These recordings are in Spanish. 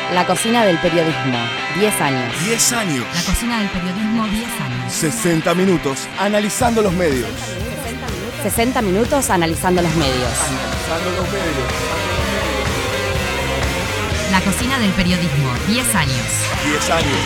La cocina del periodismo, 10 años. 10 años. La cocina del periodismo, 10 años. 60 minutos analizando los medios. 60 minutos analizando los medios. La cocina del periodismo, 10 años. 10 años.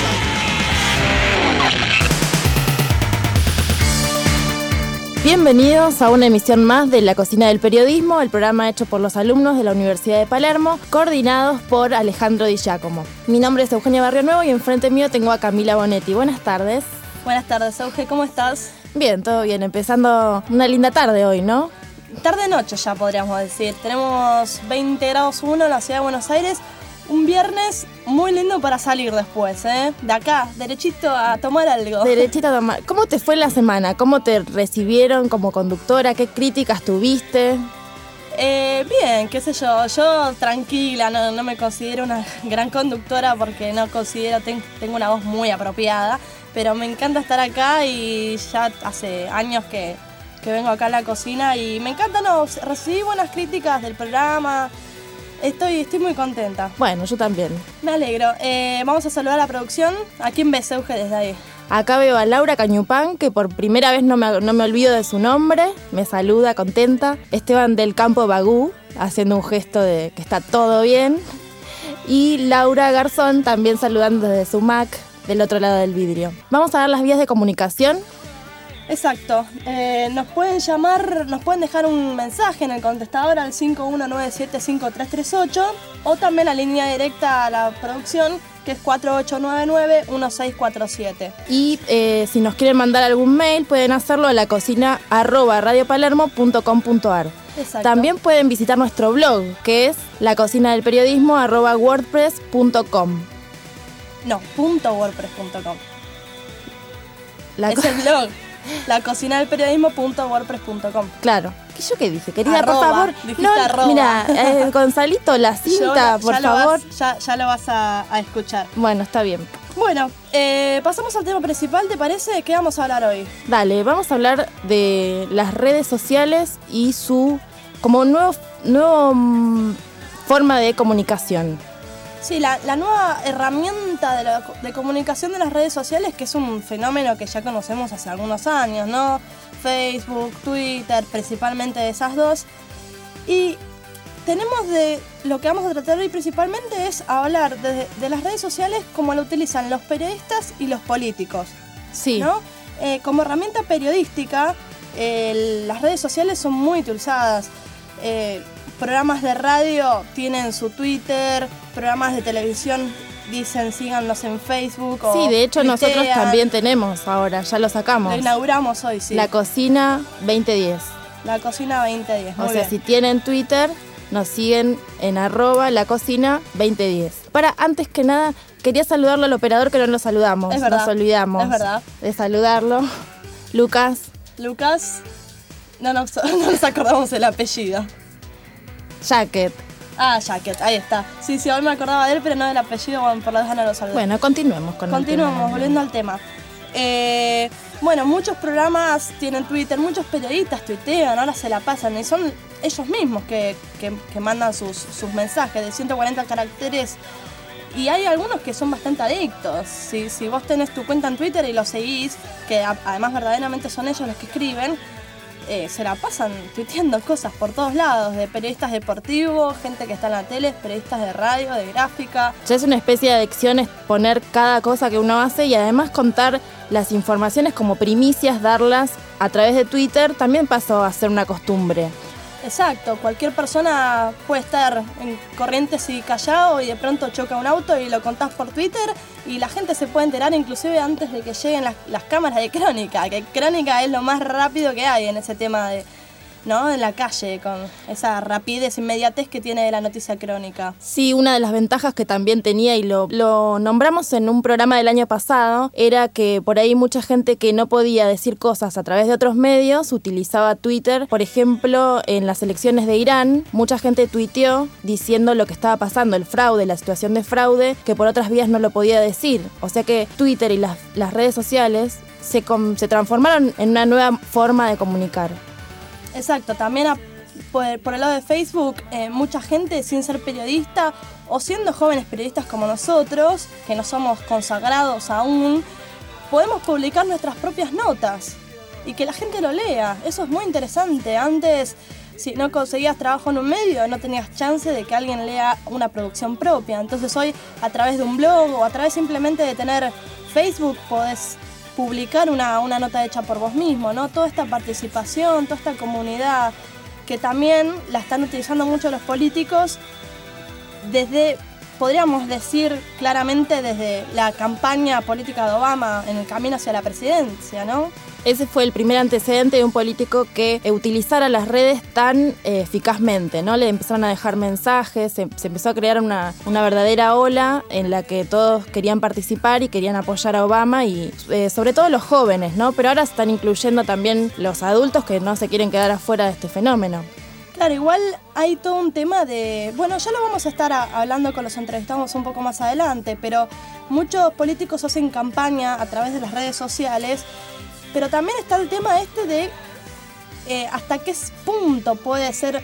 Bienvenidos a una emisión más de La Cocina del Periodismo, el programa hecho por los alumnos de la Universidad de Palermo, coordinados por Alejandro Di Giacomo. Mi nombre es Eugenia Barrio Nuevo y enfrente mío tengo a Camila Bonetti. Buenas tardes. Buenas tardes, Euge, ¿cómo estás? Bien, todo bien, empezando una linda tarde hoy, ¿no? Tarde-noche ya podríamos decir. Tenemos 20 grados 1 en la ciudad de Buenos Aires. Un viernes muy lindo para salir después, ¿eh? De acá, derechito a tomar algo. Derechito a tomar. ¿Cómo te fue la semana? ¿Cómo te recibieron como conductora? ¿Qué críticas tuviste? Bien, qué sé yo. Yo tranquila, no me considero una gran conductora porque no considero, tengo una voz muy apropiada, pero me encanta estar acá y ya hace años que vengo acá a la cocina y me encanta, recibí buenas críticas del programa. Estoy muy contenta. Bueno, yo también. Me alegro. Vamos a saludar a la producción. ¿A quién ves, Euge, desde ahí? Acá veo a Laura Cañupán, que por primera vez no me olvido de su nombre. Me saluda, contenta. Esteban del Campo Bagú, haciendo un gesto de que está todo bien. Y Laura Garzón, también saludando desde su Mac, del otro lado del vidrio. Vamos a ver las vías de comunicación. Exacto. Nos pueden llamar, nos pueden dejar un mensaje en el contestador al 51975338 o también la línea directa a la producción, que es 4899-1647. Y si nos quieren mandar algún mail, pueden hacerlo a lacocina@radiopalermo.com.ar. Exacto. También pueden visitar nuestro blog, que es lacocinadelperiodismo@wordpress.com. No, .wordpress.com. Es el blog. lacocinadelperiodismo.wordpress.com. Claro. ¿Yo qué dije? Querida, arroba, por favor. dijiste No, arroba. mira, Gonzalito, la cinta, por favor. Ya lo vas a escuchar. Bueno, está bien. Bueno, pasamos al tema principal, ¿te parece? ¿Qué vamos a hablar hoy? Dale, vamos a hablar de las redes sociales y su como nuevo forma de comunicación. Sí, la nueva herramienta de comunicación de las redes sociales, que es un fenómeno que ya conocemos hace algunos años, ¿no? Facebook, Twitter, principalmente de esas dos. Y lo que vamos a tratar hoy principalmente es hablar de las redes sociales como lo utilizan los periodistas y los políticos. Sí. ¿No? Como herramienta periodística, las redes sociales son muy utilizadas. Programas de radio tienen su Twitter, programas de televisión dicen síganos en Facebook. Sí, de hecho tuitean. nosotros también tenemos ahora, ya lo sacamos. Lo inauguramos hoy, sí. La Cocina 2010. La Cocina 2010, muy O sea, bien. si tienen Twitter, nos siguen en @lacocina 2010. Antes que nada, quería saludarlo al operador que no lo saludamos. Es verdad, nos olvidamos es verdad. de saludarlo. Lucas, no nos acordamos el apellido. Jacket. Jacket, ahí está. Sí, hoy me acordaba de él, pero no del apellido, bueno, por la duda no lo saludé. Bueno, continuemos con el tema. Volviendo al tema. Bueno, muchos programas tienen Twitter, muchos periodistas tuitean, ahora se la pasan y son ellos mismos que mandan sus mensajes de 140 caracteres y hay algunos que son bastante adictos. Si vos tenés tu cuenta en Twitter y lo seguís, que además verdaderamente son ellos los que escriben, se la pasan tuiteando cosas por todos lados, de periodistas deportivos, gente que está en la tele, periodistas de radio, de gráfica. Ya es una especie de adicción exponer cada cosa que uno hace y además contar las informaciones como primicias, darlas a través de Twitter, también pasó a ser una costumbre. Exacto, cualquier persona puede estar en Corrientes y Callao y de pronto choca un auto y lo contás por Twitter y la gente se puede enterar inclusive antes de que lleguen las cámaras de Crónica, que Crónica es lo más rápido que hay en ese tema ¿no? En la calle, con esa rapidez, inmediatez que tiene la noticia Crónica. Sí, una de las ventajas que también tenía, y lo nombramos en un programa del año pasado, era que por ahí mucha gente que no podía decir cosas a través de otros medios utilizaba Twitter. Por ejemplo, en las elecciones de Irán, mucha gente tuiteó diciendo lo que estaba pasando, el fraude, la situación de fraude, que por otras vías no lo podía decir. O sea que Twitter y las redes sociales se transformaron en una nueva forma de comunicar. Exacto, también por el lado de Facebook, mucha gente sin ser periodista o siendo jóvenes periodistas como nosotros, que no somos consagrados aún, podemos publicar nuestras propias notas y que la gente lo lea. Eso es muy interesante. Antes, si no conseguías trabajo en un medio, no tenías chance de que alguien lea una producción propia. Entonces hoy, a través de un blog o a través simplemente de tener Facebook, podés publicar una nota hecha por vos mismo, ¿no? Toda esta participación, toda esta comunidad, que también la están utilizando mucho los políticos desde, podríamos decir claramente, desde la campaña política de Obama en el camino hacia la presidencia, ¿no? Ese fue el primer antecedente de un político que utilizara las redes tan eficazmente, ¿no? Le empezaron a dejar mensajes, se empezó a crear una verdadera ola en la que todos querían participar y querían apoyar a Obama y sobre todo los jóvenes, ¿no? Pero ahora se están incluyendo también los adultos que no se quieren quedar afuera de este fenómeno. Claro, igual hay todo un tema de... Bueno, ya lo vamos a estar hablando con los entrevistados un poco más adelante, pero muchos políticos hacen campaña a través de las redes sociales. Pero también está el tema de hasta qué punto puede ser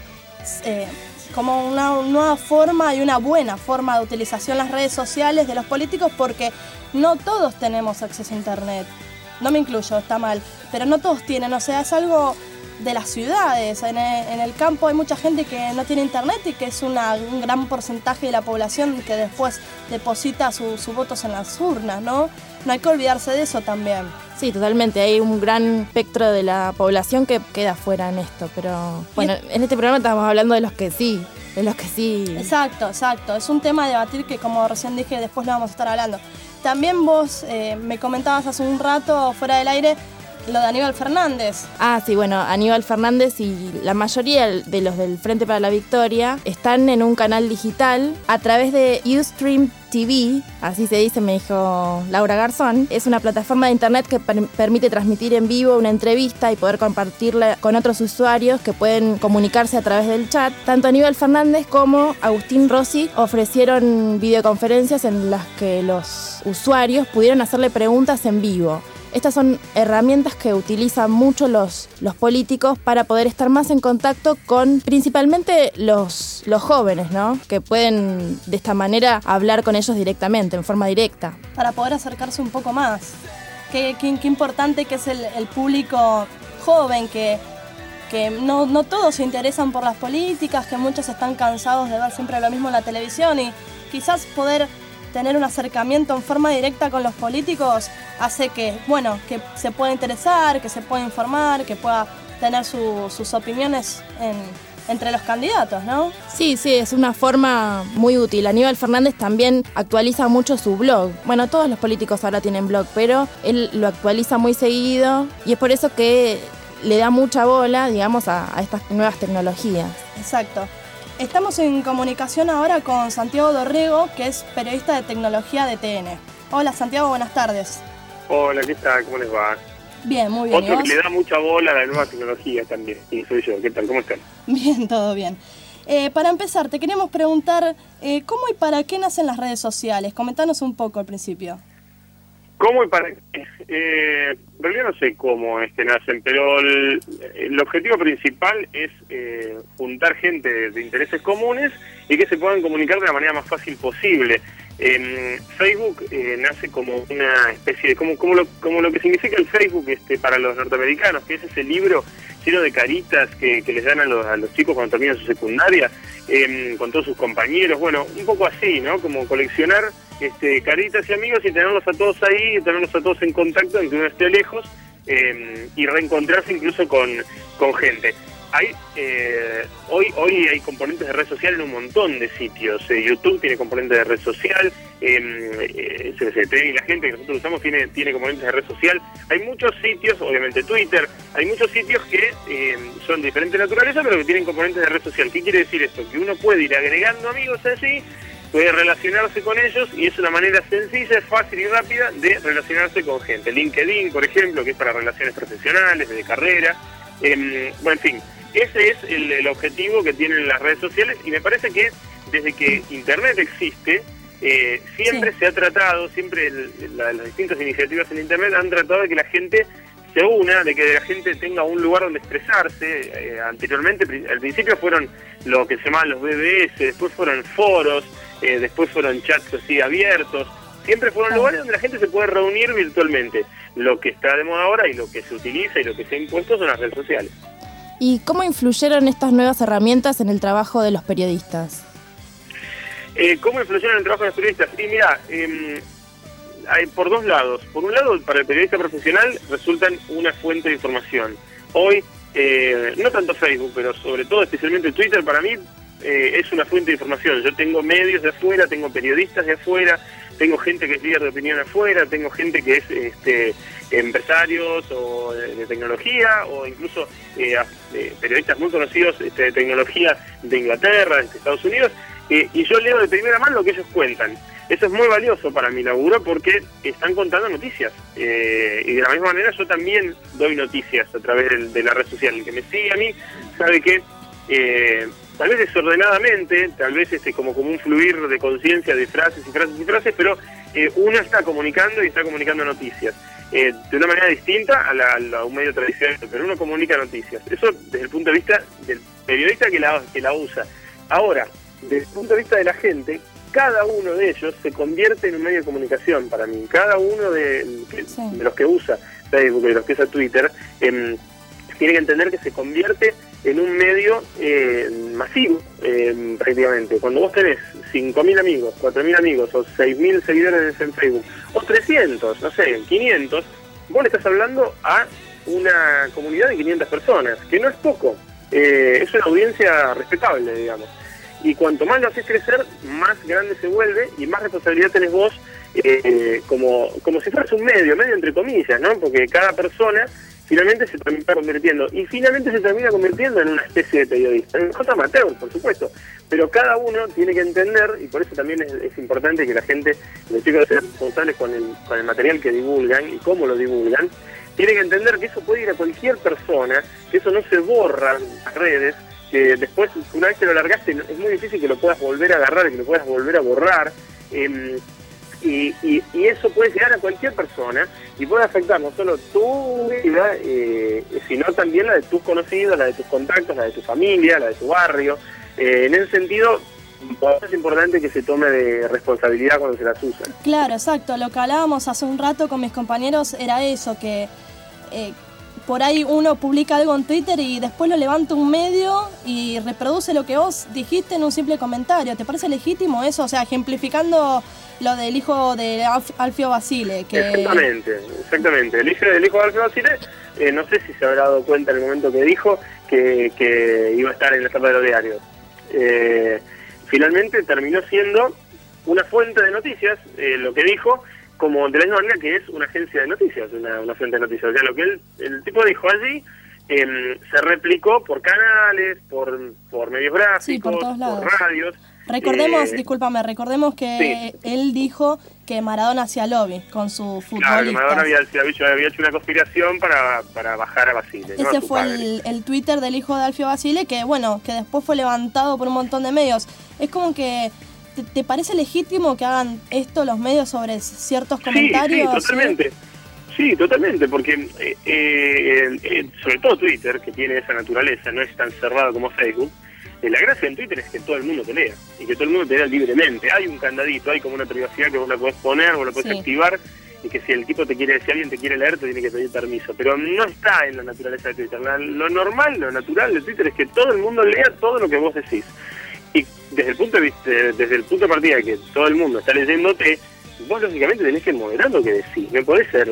como una nueva forma y una buena forma de utilización las redes sociales de los políticos, porque no todos tenemos acceso a internet. No me incluyo, está mal, pero no todos tienen, o sea, es algo de las ciudades. En el campo hay mucha gente que no tiene internet y que es un gran porcentaje de la población que después deposita sus votos en las urnas, ¿no? No hay que olvidarse de eso también. Sí, totalmente. Hay un gran espectro de la población que queda fuera en esto, pero bueno, en este programa estamos hablando de los que sí. Exacto. Es un tema a debatir que, como recién dije, después lo vamos a estar hablando. También vos me comentabas hace un rato, fuera del aire, lo de Aníbal Fernández. Ah, sí, bueno, Aníbal Fernández y la mayoría de los del Frente para la Victoria están en un canal digital a través de Ustream TV, así se dice, me dijo Laura Garzón. Es una plataforma de internet que permite transmitir en vivo una entrevista y poder compartirla con otros usuarios que pueden comunicarse a través del chat. Tanto Aníbal Fernández como Agustín Rossi ofrecieron videoconferencias en las que los usuarios pudieron hacerle preguntas en vivo. Estas son herramientas que utilizan mucho los políticos para poder estar más en contacto con principalmente los jóvenes, ¿no? Que pueden de esta manera hablar con ellos directamente, en forma directa. Para poder acercarse un poco más. Qué importante que es el público joven, que no todos se interesan por las políticas, que muchos están cansados de ver siempre lo mismo en la televisión, y quizás poder tener un acercamiento en forma directa con los políticos hace que se pueda interesar, que se pueda informar, que pueda tener sus opiniones entre los candidatos, ¿no? Sí, es una forma muy útil. Aníbal Fernández también actualiza mucho su blog. Bueno, todos los políticos ahora tienen blog, pero él lo actualiza muy seguido y es por eso que le da mucha bola, digamos, a estas nuevas tecnologías. Exacto. Estamos en comunicación ahora con Santiago Dorrego, que es periodista de tecnología de TN. Hola Santiago, buenas tardes. Hola, ¿qué tal? ¿Cómo les va? Bien, muy bien. Otro que le da mucha bola a la nueva tecnología también, y soy yo. ¿Qué tal? ¿Cómo están? Bien, todo bien. Para empezar, te queremos preguntar, ¿cómo y para qué nacen las redes sociales? Comentanos un poco al principio. ¿Cómo y para qué? En realidad no sé cómo nacen, pero el objetivo principal es juntar gente de intereses comunes y que se puedan comunicar de la manera más fácil posible. Facebook nace como una especie de como lo que significa el Facebook para los norteamericanos, que es ese libro lleno de caritas que les dan a los chicos cuando terminan su secundaria, con todos sus compañeros. Bueno, un poco así, ¿no? Como coleccionar caritas y amigos y tenerlos a todos ahí, tenerlos a todos en contacto, aunque uno esté lejos, y reencontrarse incluso con gente. Hoy hay componentes de red social en un montón de sitios. YouTube tiene componentes de red social, y la gente que nosotros usamos tiene componentes de red social. Hay muchos sitios, obviamente Twitter, hay muchos sitios que son de diferente naturaleza, pero que tienen componentes de red social. ¿Qué quiere decir esto? Que uno puede ir agregando amigos así, puede relacionarse con ellos, y es una manera sencilla, fácil y rápida de relacionarse con gente. LinkedIn, por ejemplo, que es para relaciones profesionales, de carrera, en fin. Ese es el objetivo que tienen las redes sociales, y me parece que desde que Internet existe, siempre se ha tratado, las distintas iniciativas en Internet han tratado de que la gente se una, de que la gente tenga un lugar donde expresarse. Anteriormente, al principio fueron lo que se llamaban los BBS, después fueron foros, después fueron chats así abiertos. Siempre fueron lugares donde la gente se puede reunir virtualmente. Lo que está de moda ahora y lo que se utiliza y lo que se ha impuesto son las redes sociales. ¿Y cómo influyeron estas nuevas herramientas en el trabajo de los periodistas? ¿Cómo influyeron en el trabajo de los periodistas? Y mira, hay por dos lados. Por un lado, para el periodista profesional resultan una fuente de información. Hoy, no tanto Facebook, pero sobre todo, especialmente Twitter, para mí es una fuente de información. Yo tengo medios de afuera, tengo periodistas de afuera, tengo gente que es líder de opinión afuera, tengo gente que es empresarios o de tecnología, o incluso periodistas muy conocidos de tecnología de Inglaterra, de Estados Unidos, y yo leo de primera mano lo que ellos cuentan. Eso es muy valioso para mi laburo porque están contando noticias. Y de la misma manera yo también doy noticias a través de la red social. El que me sigue a mí sabe que tal vez desordenadamente, tal vez como un fluir de conciencia de frases y frases y frases, pero uno está comunicando y está comunicando noticias. De una manera distinta a un medio tradicional, pero uno comunica noticias. Eso desde el punto de vista del periodista que la usa. Ahora, desde el punto de vista de la gente, cada uno de ellos se convierte en un medio de comunicación para mí. Cada uno de los que usa Facebook, de los que usa Twitter, tiene que entender que se convierte en un medio masivo, prácticamente. Cuando vos tenés 5.000 amigos, 4.000 amigos, o 6.000 seguidores en Facebook, o 300, no sé, 500, vos le estás hablando a una comunidad de 500 personas, que no es poco. Es una audiencia respetable, digamos. Y cuanto más lo haces crecer, más grande se vuelve y más responsabilidad tenés vos, como si fueras un medio entre comillas, ¿no? Porque cada persona finalmente se termina convirtiendo, y finalmente se termina convirtiendo en una especie de periodista, en cosa amateur, por supuesto, pero cada uno tiene que entender, y por eso también es importante que la gente, los chicos sean responsables con el material que divulgan y cómo lo divulgan, tiene que entender que eso puede ir a cualquier persona, que eso no se borra en las redes, que después, una vez que lo largaste, es muy difícil que lo puedas volver a agarrar, que lo puedas volver a borrar, y eso puede llegar a cualquier persona y puede afectar no solo tu vida, sino también la de tus conocidos, la de tus contactos, la de tu familia, la de tu barrio. En ese sentido, es importante que se tome de responsabilidad cuando se las usa. Claro, exacto. Lo que hablábamos hace un rato con mis compañeros era eso, que por ahí uno publica algo en Twitter y después lo levanta un medio y reproduce lo que vos dijiste en un simple comentario. ¿Te parece legítimo eso? O sea, ejemplificando lo del hijo de Alfio Basile. Que... Exactamente. El hijo de Alfio Basile, no sé si se habrá dado cuenta en el momento que dijo que iba a estar en la tapa de los diarios. Finalmente terminó siendo una fuente de noticias, lo que dijo, como de la misma manera que es una agencia de noticias, una fuente de noticias. O sea, lo que el tipo dijo allí se replicó por canales, por medios gráficos, sí, por todos lados, por radios. Recordemos, recordemos que él dijo que Maradona hacía lobby con su futbolista. Claro, que Maradona había hecho una conspiración para bajar a Basile. Ese fue el Twitter del hijo de Alfio Basile, que después fue levantado por un montón de medios. Es como que... ¿Te parece legítimo que hagan esto los medios sobre ciertos comentarios? Sí, totalmente. Sí, totalmente, porque sobre todo Twitter, que tiene esa naturaleza, no es tan cerrado como Facebook. La gracia en Twitter es que todo el mundo te lea, y que todo el mundo te lea libremente. Hay un candadito, hay como una privacidad que vos la podés poner, vos la podés activar, y que si el tipo si alguien te quiere leer, te tiene que pedir permiso. Pero no está en la naturaleza de Twitter. Lo normal, lo natural de Twitter es que todo el mundo lea todo lo que vos decís. Y desde el punto de partida de que todo el mundo está leyéndote, vos lógicamente tenés que moderar lo que decís. No podés ser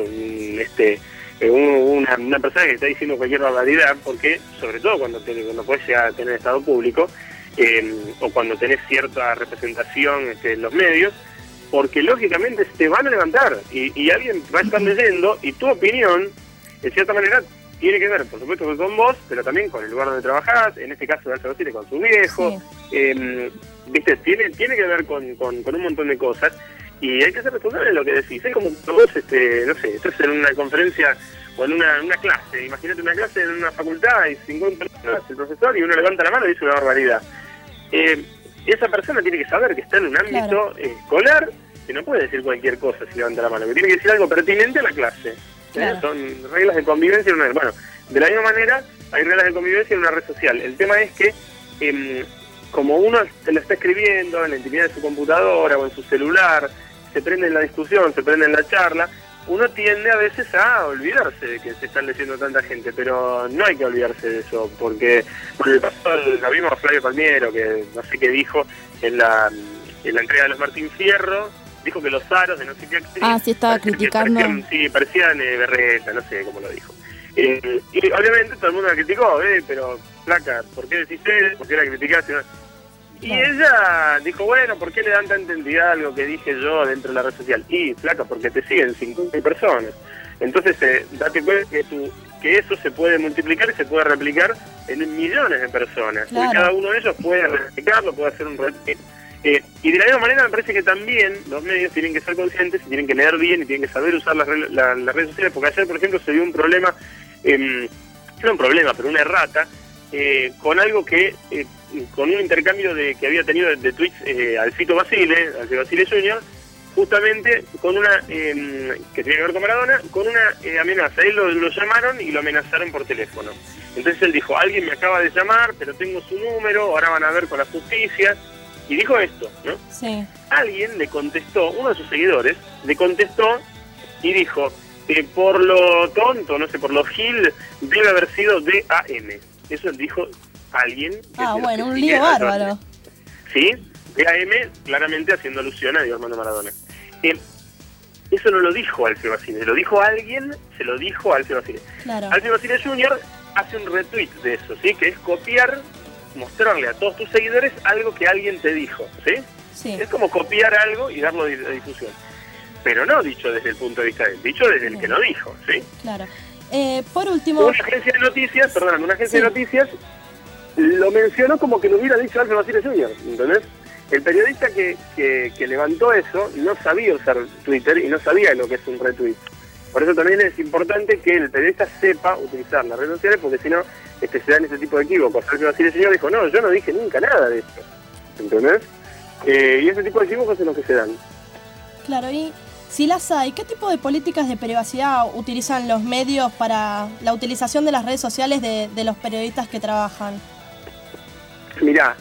una persona que está diciendo cualquier barbaridad, porque sobre todo cuando podés llegar a tener estado público, o cuando tenés cierta representación en los medios, porque lógicamente te van a levantar y alguien va a estar leyendo, y tu opinión, en cierta manera, tiene que ver, por supuesto, con vos, pero también con el lugar donde trabajás, en este caso de Alfio Basile con su viejo, ¿viste? Tiene que ver con un montón de cosas, y hay que ser responsable de lo que decís. Es como vos, no sé, estás en una conferencia o en una clase, imagínate una clase en una facultad, hay 50 personas, el profesor, y uno levanta la mano y dice una barbaridad. Esa persona tiene que saber que está en un ámbito escolar, que no puede decir cualquier cosa si levanta la mano, que tiene que decir algo pertinente a la clase. Claro. Son reglas de convivencia en una red. Bueno, de la misma manera hay reglas de convivencia en una red social. El tema es que como uno lo está escribiendo en la intimidad de su computadora o en su celular, se prende en la discusión, se prende en la charla, uno tiende a veces a olvidarse de que se están leyendo tanta gente, pero no hay que olvidarse de eso, porque por el pasado lo vimos a Flavio Palmiero, que no sé qué dijo en la entrega de los Martín Fierro, dijo que los aros de no sé qué actriz... sí, estaba criticando. Parecían Berreta, no sé cómo lo dijo. Y obviamente todo el mundo la criticó, pero flaca, ¿por qué decís eso? ¿Por qué la criticaste? Y ella dijo, bueno, ¿por qué le dan tanta entidad a algo que dije yo dentro de la red social? Y, flaca, porque te siguen 50 personas. Entonces, date cuenta que eso se puede multiplicar y se puede replicar en millones de personas. Claro. Y cada uno de ellos puede replicarlo, puede hacer un retweet. Y de la misma manera me parece que también los medios tienen que ser conscientes y tienen que leer bien y tienen que saber usar las redes sociales, porque ayer, por ejemplo, se dio un problema, no un problema, pero una errata, con algo que... con un intercambio que había tenido de tweets Alfito Basile Jr., justamente con una que tiene que ver con Maradona, con una amenaza. Él lo llamaron y lo amenazaron por teléfono. Entonces él dijo, alguien me acaba de llamar, pero tengo su número, ahora van a ver con la justicia. Y dijo esto, ¿no? Sí. Alguien le contestó, uno de sus seguidores, le contestó y dijo, por lo tonto, no sé, por lo gil, debe haber sido DAM. Eso dijo alguien. Bueno, un lío bárbaro. Sí, DAM, claramente haciendo alusión a Diego Armando Maradona. Eso no lo dijo Alfio Basile, lo dijo alguien, se lo dijo a Alfio Basile. Claro. Alfio Basile Jr. hace un retweet de eso, ¿sí? Que es copiar, mostrarle a todos tus seguidores algo que alguien te dijo, ¿sí? Sí. Es como copiar algo y darlo de difusión. Pero no dicho desde el punto de vista de él, dicho desde el que lo dijo, ¿sí? Claro. Por último... Una agencia de noticias, lo mencionó como que lo hubiera dicho Alfio Basile Jr., ¿entendés? El periodista que levantó eso no sabía usar Twitter y no sabía lo que es un retweet. Por eso también es importante que el periodista sepa utilizar las redes sociales, porque si no, se dan ese tipo de equívocos. Alfio Basile Jr. dijo, no, yo no dije nunca nada de esto, ¿entendés? Y ese tipo de equívocos son los que se dan. Claro, y si las hay, ¿qué tipo de políticas de privacidad utilizan los medios para la utilización de las redes sociales de los periodistas que trabajan? Mirá,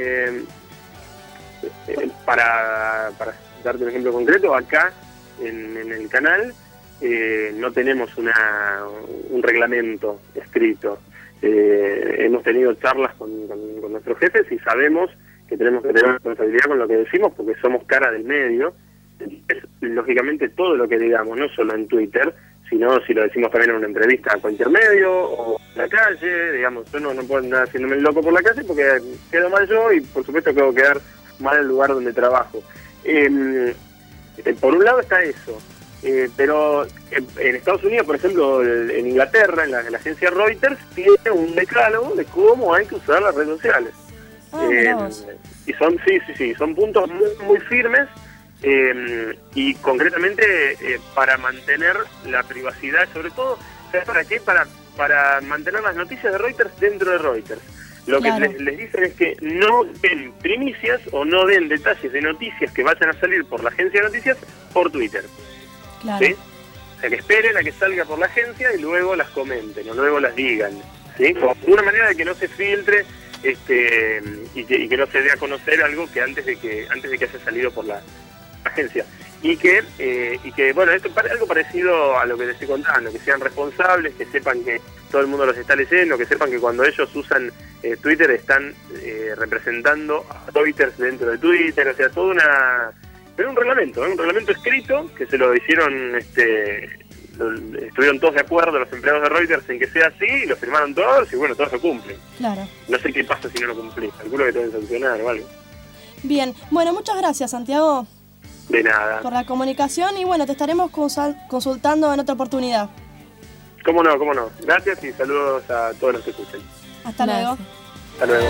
para darte un ejemplo concreto, acá en el canal no tenemos un reglamento escrito. Hemos tenido charlas con nuestros jefes y sabemos que tenemos que tener responsabilidad con lo que decimos porque somos cara del medio. Lógicamente todo lo que digamos, no solo en Twitter, sino si lo decimos también en una entrevista a cualquier medio o en la calle, digamos, yo no puedo andar haciéndome el loco por la calle porque quedo mal yo y por supuesto que debo quedar mal el lugar donde trabajo. Por un lado está eso, pero en Estados Unidos, por ejemplo, en Inglaterra, en la agencia Reuters, tiene un decálogo de cómo hay que usar las redes sociales. Y son puntos muy, muy firmes y concretamente para mantener la privacidad, sobre todo, ¿sabes para qué? Para mantener las noticias de Reuters dentro de Reuters. Lo que les dicen es que no den primicias o no den detalles de noticias que vayan a salir por la agencia de noticias por Twitter. Claro. ¿Sí? O sea, que esperen a que salga por la agencia y luego las comenten o luego las digan. ¿Sí? Como una manera de que no se filtre y que no se dé a conocer algo que antes de que haya salido por la agencia. Y que bueno, esto es algo parecido a lo que les estoy contando, que sean responsables, que sepan que todo el mundo los está leyendo, que sepan que cuando ellos usan Twitter están representando a Twitter dentro de Twitter, o sea, pero un reglamento escrito que se lo hicieron, estuvieron todos de acuerdo los empleados de Reuters en que sea así, y lo firmaron todos y bueno, todos lo cumplen. Claro. No sé qué pasa si no lo cumplís, calculo que te deben sancionar o algo. Bien, bueno, muchas gracias, Santiago. De nada. Por la comunicación y bueno, te estaremos consultando en otra oportunidad. Cómo no. Gracias y saludos a todos los que escuchen. Hasta luego. Hasta luego.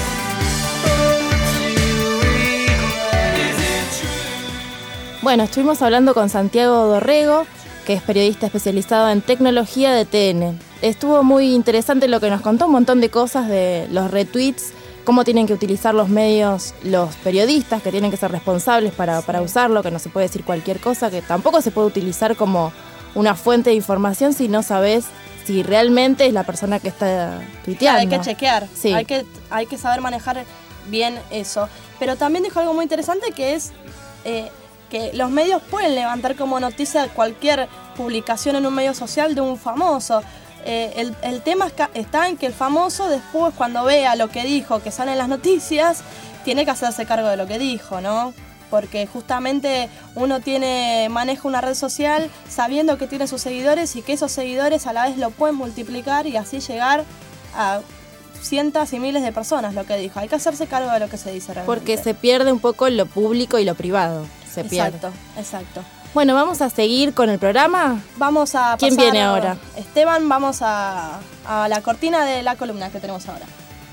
Bueno, estuvimos hablando con Santiago Dorrego, que es periodista especializado en tecnología de TN. Estuvo muy interesante lo que nos contó, un montón de cosas de los retweets, cómo tienen que utilizar los medios los periodistas, que tienen que ser responsables para usarlo, que no se puede decir cualquier cosa, que tampoco se puede utilizar como una fuente de información si no sabes si realmente es la persona que está tuiteando. Hay que chequear, Sí. hay que saber manejar bien eso. Pero también dijo algo muy interesante que es que los medios pueden levantar como noticia cualquier publicación en un medio social de un famoso. El tema está en que el famoso después, cuando vea lo que dijo, que sale en las noticias, tiene que hacerse cargo de lo que dijo, ¿no? Porque justamente uno maneja una red social sabiendo que tiene sus seguidores y que esos seguidores a la vez lo pueden multiplicar y así llegar a cientos y miles de personas, lo que dijo. Hay que hacerse cargo de lo que se dice realmente. Porque se pierde un poco lo público y lo privado. Se pierde. Exacto. Bueno, vamos a seguir con el programa. Vamos a ¿Quién pasar viene ahora? Esteban, vamos a la cortina de la columna que tenemos ahora.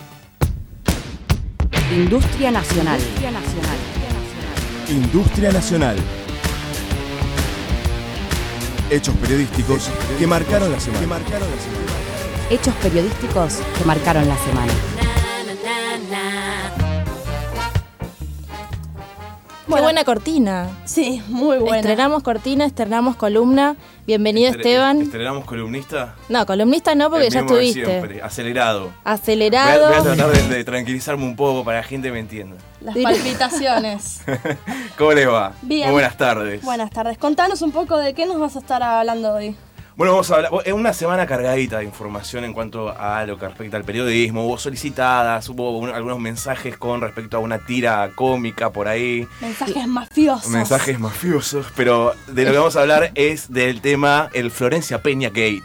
Industria nacional. Industria nacional. Hechos periodísticos que marcaron la semana. Hechos periodísticos que marcaron la semana. Qué buena cortina. Sí, muy buena. Estrenamos cortina, estrenamos columna. Bienvenido, Esteban. ¿Estrenamos columnista? No, columnista no, porque El ya mismo de estuviste. siempre, acelerado. Acelerado. Voy a tratar de tranquilizarme un poco para que la gente me entienda. Las palpitaciones. ¿Cómo les va? Bien. Muy buenas tardes. Buenas tardes. Contanos un poco de qué nos vas a estar hablando hoy. Bueno, vamos a hablar. Es una semana cargadita de información en cuanto a lo que respecta al periodismo. Hubo solicitadas, hubo algunos mensajes con respecto a una tira cómica por ahí. Mensajes mafiosos. Mensajes mafiosos, pero de lo que vamos a hablar es del tema el Florencia Peña Gate.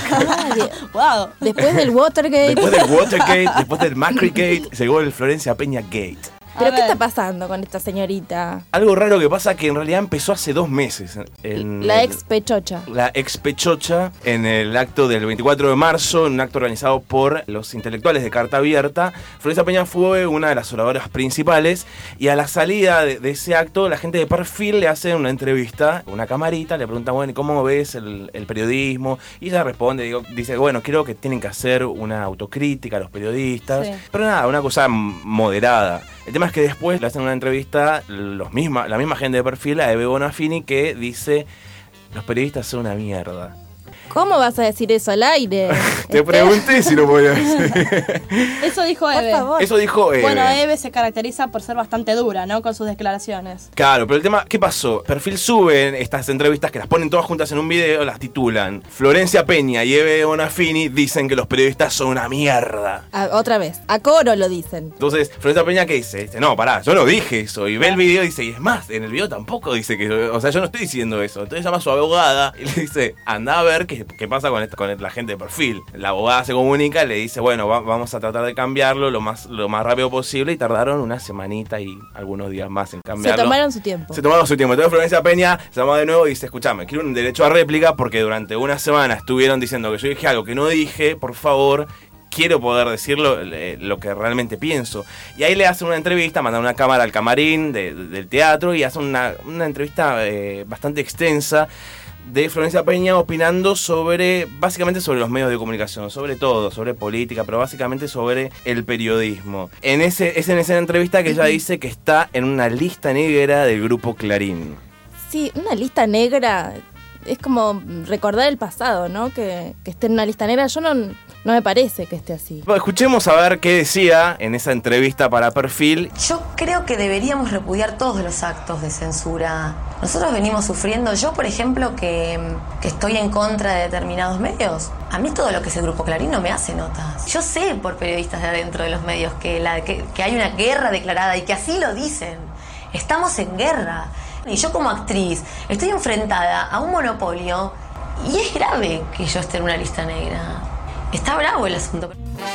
Wow. Después del Watergate. Después del Watergate, después del Macri Gate, llegó el Florencia Peña Gate. ¿Pero A qué ver. está pasando con esta señorita? Algo raro que pasa que en realidad empezó hace 2 meses. La ex pechocha. La ex pechocha en el acto del 24 de marzo, en un acto organizado por los intelectuales de Carta Abierta. Florencia Peña fue una de las oradoras principales y a la salida de ese acto la gente de Perfil le hace una entrevista, una camarita, le pregunta, bueno, ¿cómo ves el periodismo? Y ella responde, dice, bueno, creo que tienen que hacer una autocrítica a los periodistas, Sí. pero nada, una cosa moderada. El tema es que después le hacen una entrevista la misma gente de Perfil a Eve Bonafini, que dice, los periodistas son una mierda. ¿Cómo vas a decir eso al aire? Te pregunté si lo podía decir. Eso dijo Por Eve. favor. Eso dijo Eve. Bueno, Eve se caracteriza por ser bastante dura, ¿no? Con sus declaraciones. Claro, pero el tema, ¿qué pasó? Perfil sube estas entrevistas que las ponen todas juntas en un video, las titulan Florencia Peña y Eve Bonafini dicen que los periodistas son una mierda. Otra vez, a coro lo dicen. Entonces, Florencia Peña, ¿qué dice? Dice, no, pará, yo no dije eso. Y ve el video y dice, y es más, en el video tampoco dice que, o sea, yo no estoy diciendo eso. Entonces llama a su abogada y le dice, anda a ver qué pasa con la gente de Perfil. La abogada se comunica y le dice, bueno, vamos a tratar de cambiarlo lo más rápido posible, y tardaron una semanita y algunos días más en cambiarlo. Se tomaron su tiempo. Entonces Florencia Peña se llama de nuevo y dice, escuchame, quiero un derecho a réplica porque durante una semana estuvieron diciendo que yo dije algo que no dije, por favor, quiero poder decirlo lo que realmente pienso. Y ahí le hacen una entrevista, mandan una cámara al camarín del teatro y hacen una entrevista bastante extensa de Florencia Peña opinando básicamente sobre los medios de comunicación, sobre todo, sobre política, pero básicamente sobre el periodismo. Es en esa entrevista que ella dice que está en una lista negra del grupo Clarín. Sí, una lista negra es como recordar el pasado, ¿no? Que esté en una lista negra. Yo no me parece que esté así. Bueno, escuchemos a ver qué decía en esa entrevista para Perfil. Yo creo que deberíamos repudiar todos los actos de censura. Nosotros venimos sufriendo, yo por ejemplo que estoy en contra de determinados medios, a mí todo lo que es el Grupo Clarín no me hace notas. Yo sé por periodistas de adentro de los medios que hay una guerra declarada y que así lo dicen. Estamos en guerra. Y yo como actriz estoy enfrentada a un monopolio y es grave que yo esté en una lista negra. Está bravo el asunto.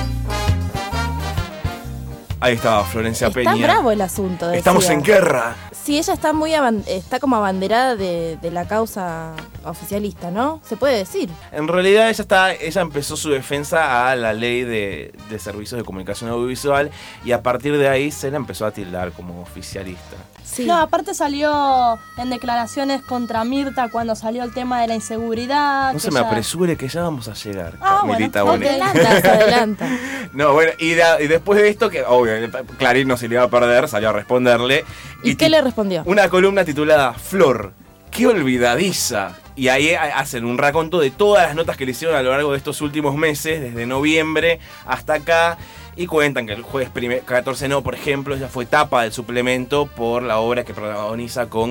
Ahí estaba Florencia Peña. Está bravo el asunto, decía. Estamos en guerra. Sí, ella está está como abanderada de la causa oficialista, ¿no? Se puede decir. En realidad ella empezó su defensa a la ley de servicios de comunicación audiovisual y a partir de ahí se la empezó a tildar como oficialista. Sí. No, aparte salió en declaraciones contra Mirta cuando salió el tema de la inseguridad. No que se me ya- apresure que ya vamos a llegar, Ah, Camilita bueno, Bonet. Adelanta, se adelanta. No, bueno, y después de esto, que obvio, Clarín no se le iba a perder, salió a responderle. ¿Y qué le respondió? Una columna titulada Flor, qué olvidadiza. Y ahí hacen un raconto de todas las notas que le hicieron a lo largo de estos últimos meses, desde noviembre hasta acá. Y cuentan que el jueves 14 no, por ejemplo, ya fue tapa del suplemento por la obra que protagoniza con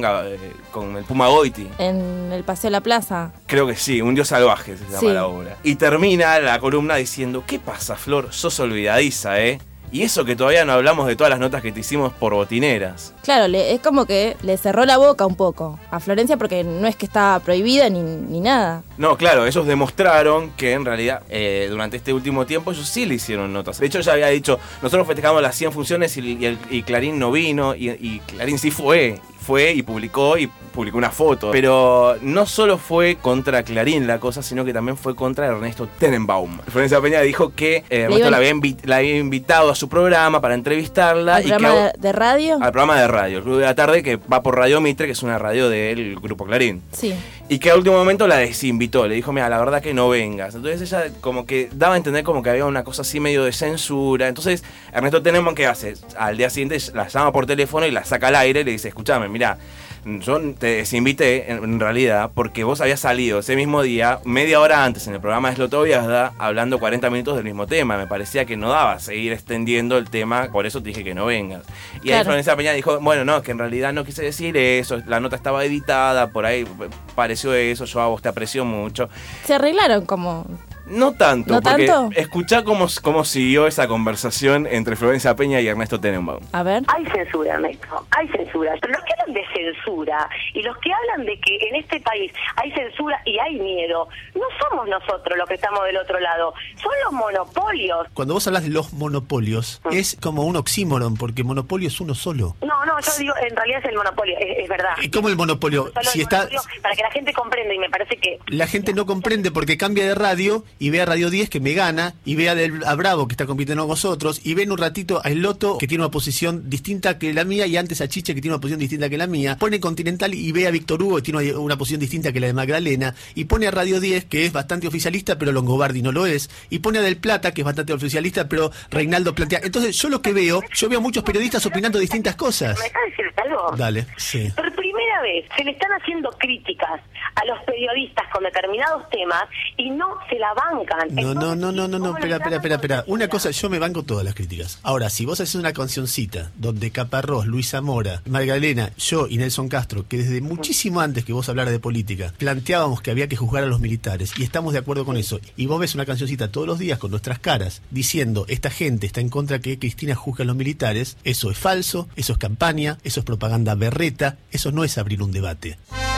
el Puma Goiti. En el Paseo de la Plaza. Creo que sí, Un Dios Salvaje se llama la obra. Y termina la columna diciendo: ¿qué pasa, Flor? Sos olvidadiza, ¿eh? Y eso que todavía no hablamos de todas las notas que te hicimos por botineras. Claro, es como que le cerró la boca un poco a Florencia, porque no es que estaba prohibida ni nada. No, claro, ellos demostraron que en realidad durante este último tiempo ellos sí le hicieron notas. De hecho, ya había dicho, nosotros festejamos las 100 funciones y Clarín no vino, y Clarín sí fue y publicó una foto. Pero no solo fue contra Clarín la cosa, sino que también fue contra Ernesto Tenenbaum. Florencia Peña dijo que Ernesto la había invitado a su programa para entrevistarla. ¿Al programa de radio? Al programa de radio, el Club de la Tarde, que va por Radio Mitre, que es una radio del Grupo Clarín. Sí. Y que a último momento la desinvitó, le dijo: mira, la verdad que no vengas. Entonces ella como que daba a entender como que había una cosa así medio de censura. Entonces Ernesto Tenenbaum, ¿qué hace? Al día siguiente la llama por teléfono y la saca al aire y le dice: escúchame, mira, yo te desinvité en realidad porque vos habías salido ese mismo día, media hora antes, en el programa de Slotoviazda, hablando 40 minutos del mismo tema. Me parecía que no daba seguir extendiendo el tema, por eso te dije que no vengas. Y ahí Florencia Peña dijo: bueno, no, que en realidad no quise decir eso, la nota estaba editada, por ahí pareció eso, yo a vos te aprecio mucho. Se arreglaron como... No tanto, ¿No porque tanto? escuchá cómo siguió esa conversación entre Florencia Peña y Ernesto Tenenbaum. A ver. Hay censura, Ernesto, hay censura. Pero los que hablan de censura y los que hablan de que en este país hay censura y hay miedo, no somos nosotros los que estamos del otro lado, son los monopolios. Cuando vos hablas de los monopolios, es como un oxímoron, porque monopolio es uno solo. No, yo digo, en realidad es el monopolio, es verdad. ¿Y cómo el monopolio? Solo Si el está... monopolio, para que la gente comprenda, y me parece que... La gente no comprende porque cambia de radio y ve a Radio 10 que me gana, y ve a Bravo que está compitiendo con nosotros, y ven un ratito a El Loto que tiene una posición distinta que la mía, y antes a Chiche que tiene una posición distinta que la mía. Pone Continental y ve a Víctor Hugo que tiene una posición distinta que la de Magdalena, y pone a Radio 10 que es bastante oficialista pero Longobardi no lo es, y pone a Del Plata que es bastante oficialista pero Reinaldo plantea. Entonces yo veo a muchos periodistas opinando distintas cosas. ¿Me dejas decirte algo? Dale, sí. Por primera vez se le están haciendo críticas a los periodistas con determinados temas y no se la bancan. No, espera. Una cosa, yo me banco todas las críticas. Ahora, si vos haces una cancioncita donde Caparrós, Luisa Mora, Magdalena, yo y Nelson Castro, que desde muchísimo antes que vos hablaras de política, planteábamos que había que juzgar a los militares, y estamos de acuerdo con eso, y vos ves una cancioncita todos los días con nuestras caras, diciendo, esta gente está en contra que Cristina juzgue a los militares, eso es falso, eso es campaña, eso es propaganda berreta, eso no es abrir un debate.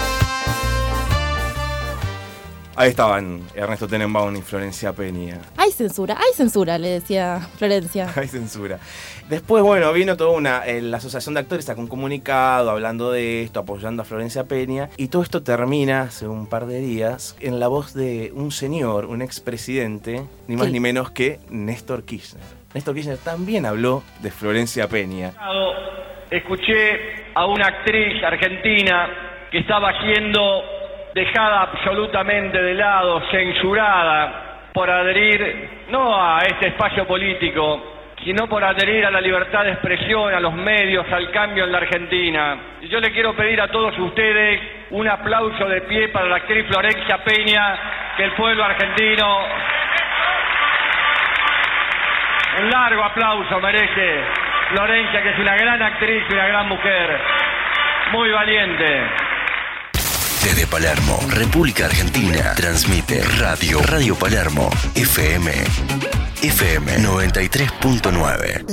Ahí estaban Ernesto Tenenbaum y Florencia Peña. Hay censura, le decía Florencia. Hay censura. Después, bueno, vino toda la Asociación de Actores sacó un comunicado hablando de esto, apoyando a Florencia Peña, y todo esto termina hace un par de días en la voz de un señor, un expresidente, ni más ni menos que Néstor Kirchner. Néstor Kirchner también habló de Florencia Peña. Escuché a una actriz argentina que estaba siendo dejada absolutamente de lado, censurada por adherir no a este espacio político, sino por adherir a la libertad de expresión, a los medios, al cambio en la Argentina. Y yo le quiero pedir a todos ustedes un aplauso de pie para la actriz Florencia Peña, que el pueblo argentino, un largo aplauso merece Florencia, que es una gran actriz y una gran mujer, muy valiente. Desde Palermo, República Argentina, transmite Radio Palermo, FM 93.9.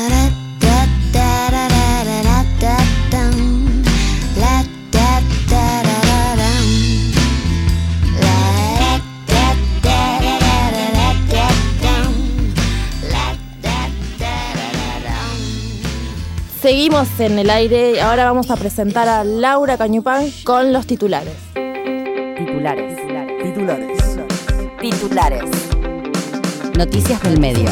Seguimos en el aire y ahora vamos a presentar a Laura Cañupán con los titulares. Titulares. Noticias del medio.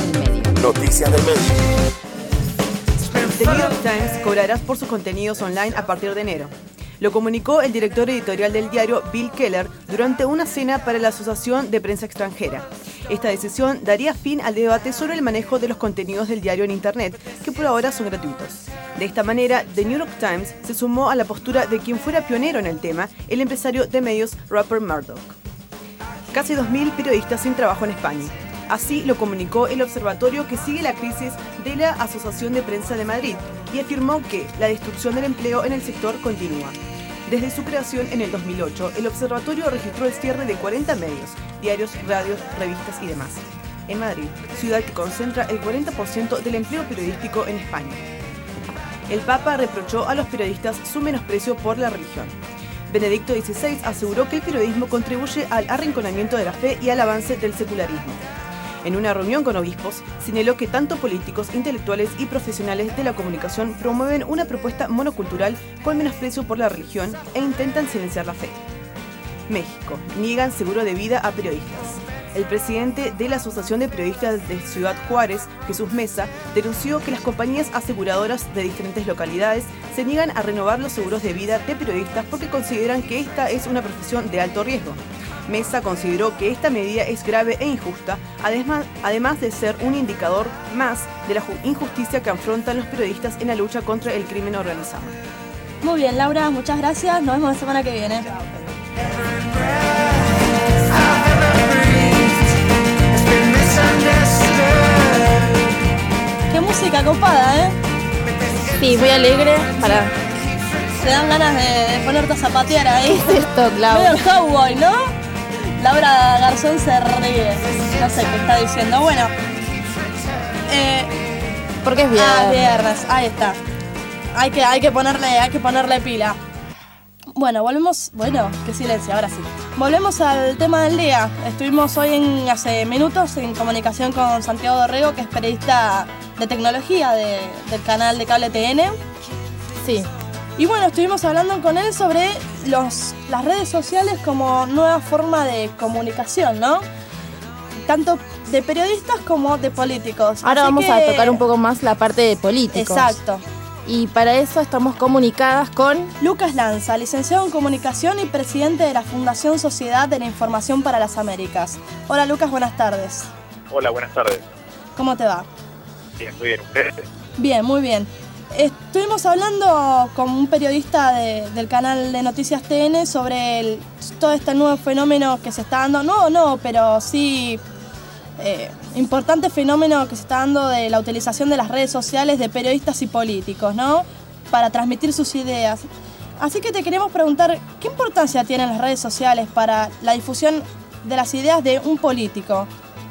The New York Times cobrará por sus contenidos online a partir de enero. Lo comunicó el director editorial del diario, Bill Keller, durante una cena para la Asociación de Prensa Extranjera. Esta decisión daría fin al debate sobre el manejo de los contenidos del diario en Internet, que por ahora son gratuitos. De esta manera, The New York Times se sumó a la postura de quien fuera pionero en el tema, el empresario de medios Rupert Murdoch. Casi 2.000 periodistas sin trabajo en España. Así lo comunicó el observatorio que sigue la crisis de la Asociación de Prensa de Madrid y afirmó que la destrucción del empleo en el sector continúa. Desde su creación en el 2008, el observatorio registró el cierre de 40 medios, diarios, radios, revistas y demás, en Madrid, ciudad que concentra el 40% del empleo periodístico en España. El Papa reprochó a los periodistas su menosprecio por la religión. Benedicto XVI aseguró que el periodismo contribuye al arrinconamiento de la fe y al avance del secularismo. En una reunión con obispos, señaló que tanto políticos, intelectuales y profesionales de la comunicación promueven una propuesta monocultural con menosprecio por la religión e intentan silenciar la fe. México. Niegan seguro de vida a periodistas. El presidente de la Asociación de Periodistas de Ciudad Juárez, Jesús Mesa, denunció que las compañías aseguradoras de diferentes localidades se niegan a renovar los seguros de vida de periodistas porque consideran que esta es una profesión de alto riesgo. Mesa consideró que esta medida es grave e injusta, además de ser un indicador más de la injusticia que afrontan los periodistas en la lucha contra el crimen organizado. Muy bien, Laura, muchas gracias. Nos vemos la semana que viene. Qué música copada, ¿eh? Sí, muy alegre. Te dan ganas de ponerte a zapatear ahí. ¿Qué es esto, Laura? Medio cowboy, ¿no? Laura Garzón se ríe. No sé qué está diciendo. Bueno. Porque es viernes. Ah, viernes. Ahí está. Hay que ponerle pila. Bueno, volvemos. Bueno, qué silencio, ahora sí. Volvemos al tema del día. Estuvimos hoy hace minutos en comunicación con Santiago Dorrego, que es periodista de tecnología del canal de cable TN. Sí. Y bueno, estuvimos hablando con él sobre las redes sociales como nueva forma de comunicación, ¿no? Tanto de periodistas como de políticos. Ahora vamos a tocar un poco más la parte de políticos. Exacto. Y para eso estamos comunicadas con Lucas Lanza, licenciado en Comunicación y presidente de la Fundación Sociedad de la Información para las Américas. Hola Lucas, buenas tardes. Hola, buenas tardes. ¿Cómo te va? Bien, muy bien. ¿Ustedes? Bien, muy bien. Estuvimos hablando con un periodista del canal de Noticias TN sobre todo este nuevo fenómeno que se está dando. No, pero sí importante fenómeno que se está dando de la utilización de las redes sociales de periodistas y políticos, ¿no? Para transmitir sus ideas. Así que te queremos preguntar, ¿qué importancia tienen las redes sociales para la difusión de las ideas de un político?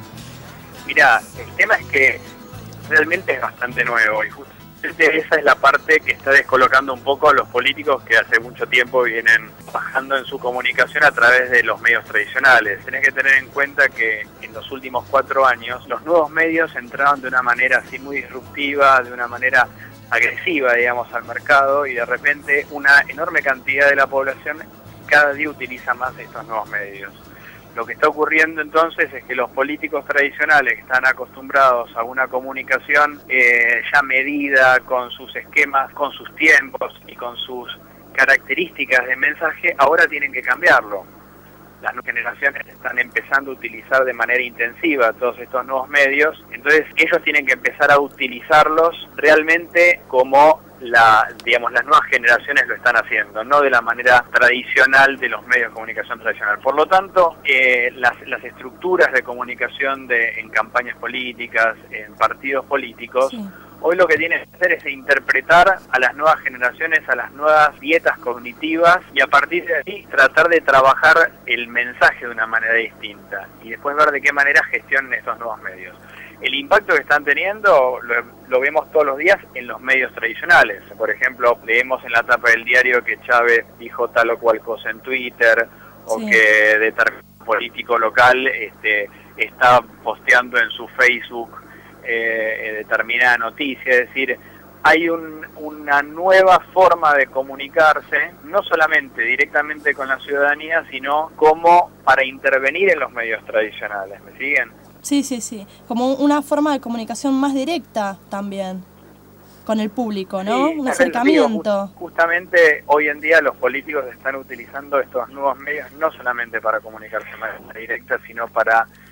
Mira, el tema es que realmente es bastante nuevo y justamente esa es la parte que está descolocando un poco a los políticos que hace mucho tiempo vienen bajando en su comunicación a través de los medios tradicionales. Tenés que tener en cuenta que en los últimos 4 años los nuevos medios entraron de una manera así muy disruptiva, de una manera agresiva, digamos, al mercado, y de repente una enorme cantidad de la población cada día utiliza más estos nuevos medios. Lo que está ocurriendo entonces es que los políticos tradicionales que están acostumbrados a una comunicación ya medida, con sus esquemas, con sus tiempos y con sus características de mensaje, ahora tienen que cambiarlo. Las nuevas generaciones están empezando a utilizar de manera intensiva todos estos nuevos medios, entonces ellos tienen que empezar a utilizarlos realmente como las nuevas generaciones lo están haciendo, no de la manera tradicional de los medios de comunicación tradicional. Por lo tanto, las estructuras de comunicación en campañas políticas, en partidos políticos, sí, hoy lo que tienen que hacer es interpretar a las nuevas generaciones, a las nuevas dietas cognitivas, y a partir de ahí tratar de trabajar el mensaje de una manera distinta y después ver de qué manera gestionan estos nuevos medios. El impacto que están teniendo lo vemos todos los días en los medios tradicionales. Por ejemplo, leemos en la tapa del diario que Chávez dijo tal o cual cosa en Twitter, o sí, que determinado político local está posteando en su Facebook determinada noticia. Es decir, hay una nueva forma de comunicarse, no solamente directamente con la ciudadanía, sino como para intervenir en los medios tradicionales. ¿Me siguen? Sí. Como una forma de comunicación más directa también con el público, ¿no? Sí, un acercamiento. Justamente hoy en día los políticos están utilizando estos nuevos medios no solamente para comunicarse de manera directa, sino para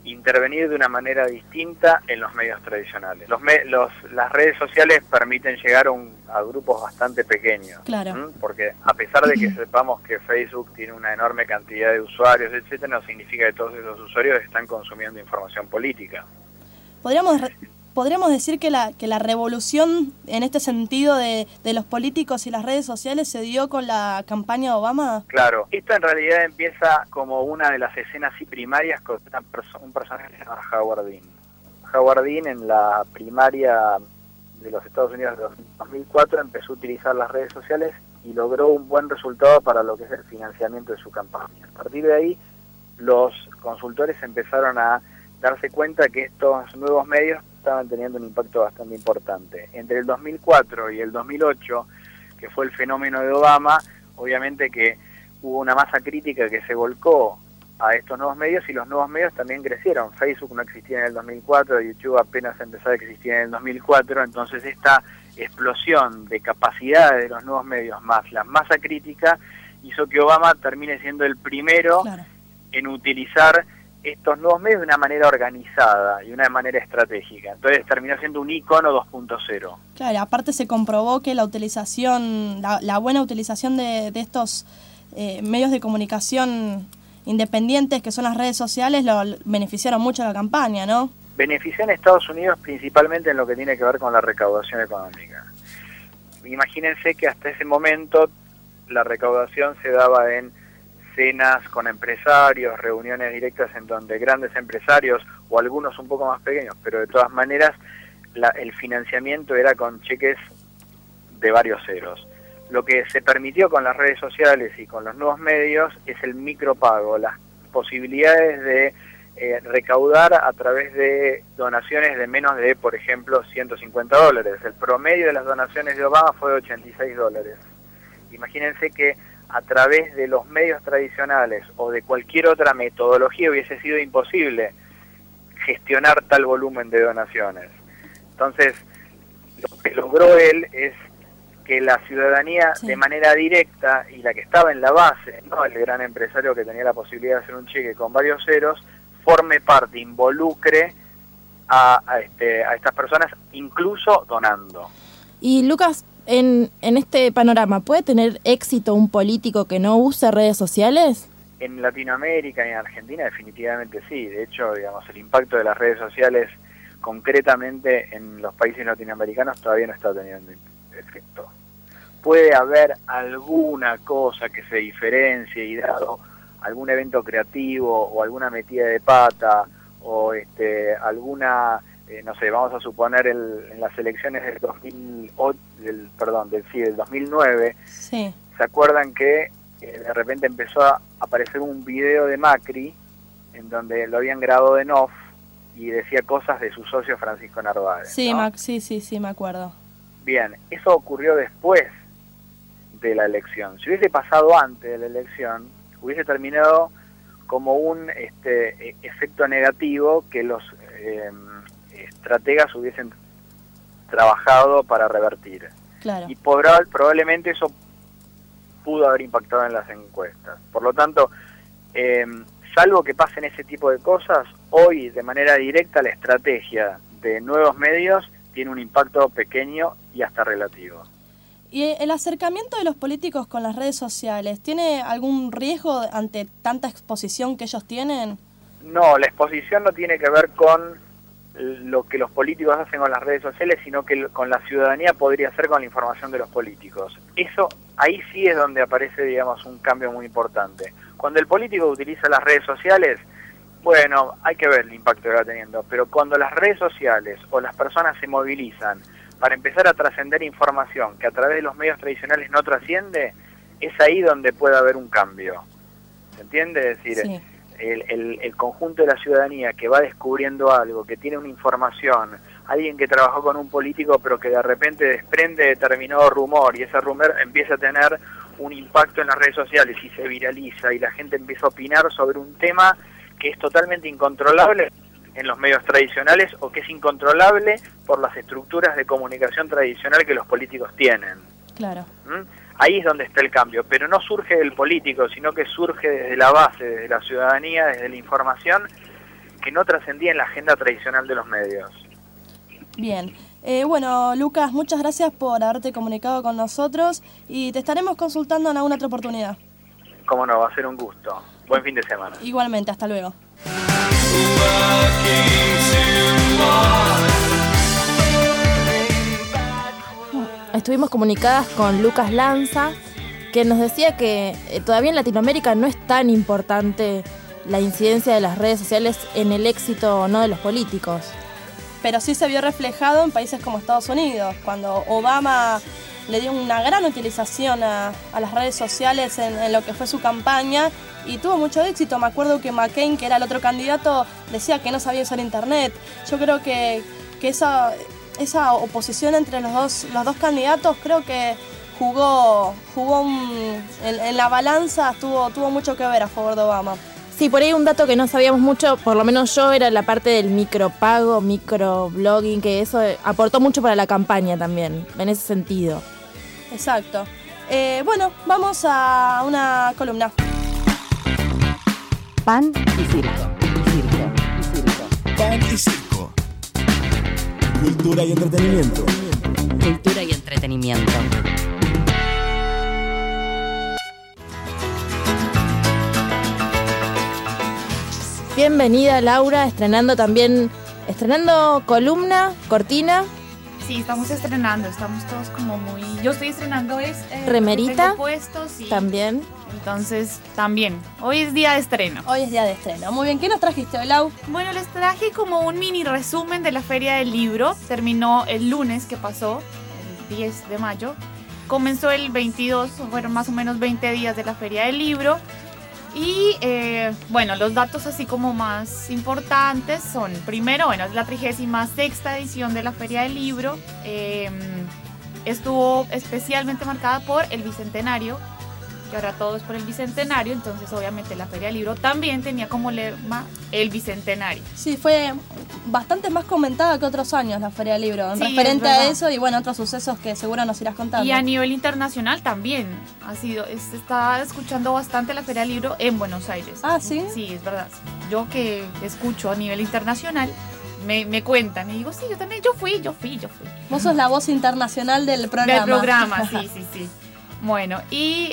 intervenir de una manera distinta en los medios tradicionales. Las redes sociales permiten llegar a grupos bastante pequeños. Claro. Porque a pesar de que sepamos que Facebook tiene una enorme cantidad de usuarios, etcétera, no significa que todos esos usuarios están consumiendo información política. Podríamos decir que la revolución en este sentido de los políticos y las redes sociales se dio con la campaña de Obama. Claro, esto en realidad empieza como una de las escenas primarias con un personaje que se llama Howard Dean. Howard Dean en la primaria de los Estados Unidos de 2004 empezó a utilizar las redes sociales y logró un buen resultado para lo que es el financiamiento de su campaña. A partir de ahí, los consultores empezaron a darse cuenta que estos nuevos medios estaban teniendo un impacto bastante importante. Entre el 2004 y el 2008, que fue el fenómeno de Obama, obviamente que hubo una masa crítica que se volcó a estos nuevos medios y los nuevos medios también crecieron. Facebook no existía en el 2004, YouTube apenas empezó a existir en el 2004, entonces esta explosión de capacidad de los nuevos medios más la masa crítica hizo que Obama termine siendo el primero en utilizar estos nuevos medios de una manera organizada y una manera estratégica. Entonces terminó siendo un icono 2.0. Claro, aparte se comprobó que la utilización, la buena utilización de estos medios de comunicación independientes que son las redes sociales lo beneficiaron mucho a la campaña, ¿no? Benefició en Estados Unidos principalmente en lo que tiene que ver con la recaudación económica. Imagínense que hasta ese momento la recaudación se daba en cenas con empresarios, reuniones directas en donde grandes empresarios o algunos un poco más pequeños, pero de todas maneras el financiamiento era con cheques de varios ceros. Lo que se permitió con las redes sociales y con los nuevos medios es el micropago, las posibilidades de recaudar a través de donaciones de menos de, por ejemplo, $150. El promedio de las donaciones de Obama fue de $86. Imagínense que a través de los medios tradicionales o de cualquier otra metodología hubiese sido imposible gestionar tal volumen de donaciones. Entonces, lo que logró él es que la ciudadanía de manera directa y la que estaba en la base, no el gran empresario que tenía la posibilidad de hacer un cheque con varios ceros, forme parte, involucre a estas personas, incluso donando. Y Lucas, en este panorama, ¿puede tener éxito un político que no use redes sociales? En Latinoamérica y en Argentina definitivamente sí. De hecho, digamos, el impacto de las redes sociales concretamente en los países latinoamericanos todavía no está teniendo efecto. Puede haber alguna cosa que se diferencie y dado algún evento creativo o alguna metida de pata o alguna, no sé, vamos a suponer en las elecciones del 2009, sí. ¿Se acuerdan que de repente empezó a aparecer un video de Macri en donde lo habían grabado en off y decía cosas de su socio Francisco Narváez? Sí, ¿no? sí, me acuerdo. Bien, eso ocurrió después de la elección. Si hubiese pasado antes de la elección, hubiese terminado como un efecto negativo que los estrategas hubiesen trabajado para revertir. Claro. Y probablemente eso pudo haber impactado en las encuestas. Por lo tanto, salvo que pasen ese tipo de cosas, hoy de manera directa la estrategia de nuevos medios tiene un impacto pequeño y hasta relativo. ¿Y el acercamiento de los políticos con las redes sociales tiene algún riesgo ante tanta exposición que ellos tienen? No, la exposición no tiene que ver con lo que los políticos hacen con las redes sociales, sino que con la ciudadanía podría ser con la información de los políticos. Eso, ahí sí es donde aparece, digamos, un cambio muy importante. Cuando el político utiliza las redes sociales, bueno, hay que ver el impacto que va teniendo, pero cuando las redes sociales o las personas se movilizan para empezar a trascender información que a través de los medios tradicionales no trasciende, es ahí donde puede haber un cambio. ¿Se entiende? Es decir, sí. El conjunto de la ciudadanía que va descubriendo algo, que tiene una información, alguien que trabajó con un político pero que de repente desprende determinado rumor y ese rumor empieza a tener un impacto en las redes sociales y se viraliza y la gente empieza a opinar sobre un tema que es totalmente incontrolable en los medios tradicionales o que es incontrolable por las estructuras de comunicación tradicional que los políticos tienen. Claro. Ahí es donde está el cambio, pero no surge del político, sino que surge desde la base, desde la ciudadanía, desde la información, que no trascendía en la agenda tradicional de los medios. Bien. Bueno, Lucas, muchas gracias por haberte comunicado con nosotros y te estaremos consultando en alguna otra oportunidad. Cómo no, va a ser un gusto. Buen fin de semana. Igualmente, hasta luego. Estuvimos comunicadas con Lucas Lanza, que nos decía que todavía en Latinoamérica no es tan importante la incidencia de las redes sociales en el éxito o no de los políticos. Pero sí se vio reflejado en países como Estados Unidos, cuando Obama le dio una gran utilización a las redes sociales en lo que fue su campaña y tuvo mucho éxito. Me acuerdo que McCain, que era el otro candidato, decía que no sabía usar internet. Yo creo que esa oposición entre los dos candidatos creo que jugó en la balanza, tuvo mucho que ver a favor de Obama. Sí, por ahí un dato que no sabíamos mucho, por lo menos yo, era la parte del micropago, microblogging, que eso aportó mucho para la campaña también, en ese sentido. Exacto. Bueno, vamos a una columna. Pan y circo. Pan y circo. Cultura y entretenimiento. Cultura y entretenimiento. Bienvenida, Laura, estrenando columna, cortina. Sí, estamos estrenando, estamos todos como muy... Yo estoy estrenando remerita, puestos, sí. También. Entonces, también, hoy es día de estreno. Hoy es día de estreno. Muy bien, ¿qué nos trajiste hoy, Lau? Bueno, les traje como un mini resumen de la Feria del Libro. Terminó el lunes que pasó, el 10 de mayo. Comenzó el 22, fueron más o menos 20 días de la Feria del Libro. Y bueno, los datos así como más importantes son, primero, bueno, es la 36ª edición de la Feria del Libro. Estuvo especialmente marcada por el Bicentenario, que ahora todo es por el Bicentenario, entonces obviamente la Feria del Libro también tenía como lema el Bicentenario. Sí, fue bastante más comentada que otros años la Feria del Libro, en sí, referente a eso y bueno, otros sucesos que seguro nos irás contando. Y a nivel internacional también se está escuchando bastante la Feria del Libro en Buenos Aires. Ah, ¿sí? Sí, es verdad. Yo que escucho a nivel internacional, me cuentan y digo, sí, yo también, yo fui. Vos sos la voz internacional del programa. Del programa, sí. Bueno, y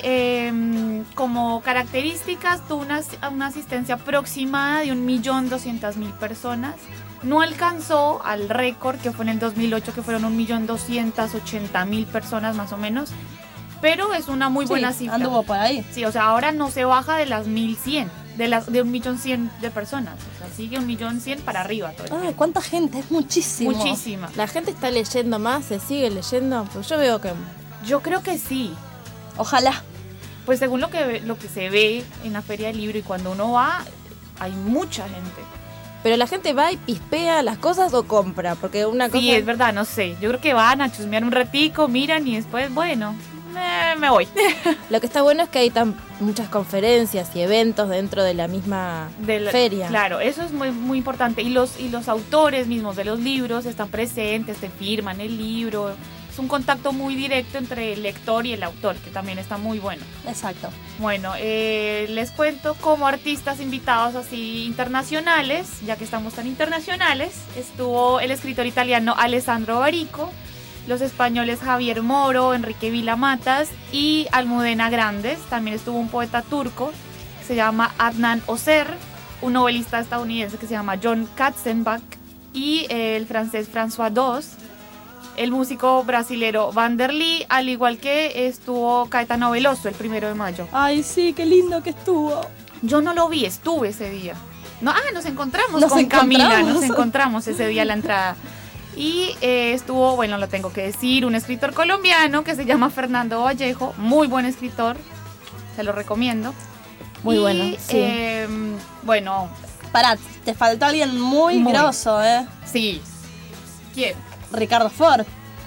como características tuvo una asistencia aproximada de 1.200.000 personas. No alcanzó al récord que fue en el 2008, que fueron 1.280.000 personas más o menos, pero es una muy buena cifra. Anduvo por ahí. Sí, o sea, ahora no se baja de las 1.100, de 1.100.000 de personas. O sea, sigue 1.100.000 para arriba todo el tiempo. ¿Cuánta gente? Es muchísimo. Muchísima. ¿La gente está leyendo más? ¿Se sigue leyendo? Pues yo veo que... Yo creo que sí. Ojalá. Pues según lo que se ve en la Feria del Libro y cuando uno va, hay mucha gente. ¿Pero la gente va y pispea las cosas o compra? Porque una cosa... Sí, es verdad, no sé. Yo creo que van a chusmear un ratico, miran y después, bueno, me voy. Lo que está bueno es que hay muchas conferencias y eventos dentro de la misma feria. Claro, eso es muy, muy importante. Y los autores mismos de los libros están presentes, te firman el libro. Es un contacto muy directo entre el lector y el autor, que también está muy bueno. Exacto. Bueno, les cuento como artistas invitados así internacionales, ya que estamos tan internacionales, estuvo el escritor italiano Alessandro Barico, los españoles Javier Moro, Enrique Vilamatas y Almudena Grandes. También estuvo un poeta turco, se llama Adnan Oser, un novelista estadounidense que se llama John Katzenbach y el francés François Dos. El músico brasilero Vanderly, al igual que estuvo Caetano Veloso el 1 de mayo. Ay, sí, qué lindo que estuvo. Yo no lo vi, estuve ese día. Nos encontramos con Camila, nos encontramos ese día a la entrada. Y estuvo, bueno, lo tengo que decir, un escritor colombiano que se llama Fernando Vallejo, muy buen escritor, se lo recomiendo. Muy bueno, sí. Bueno. Pará, te faltó alguien muy grosso, ¿eh? Sí. ¿Quién? Ricardo Ford.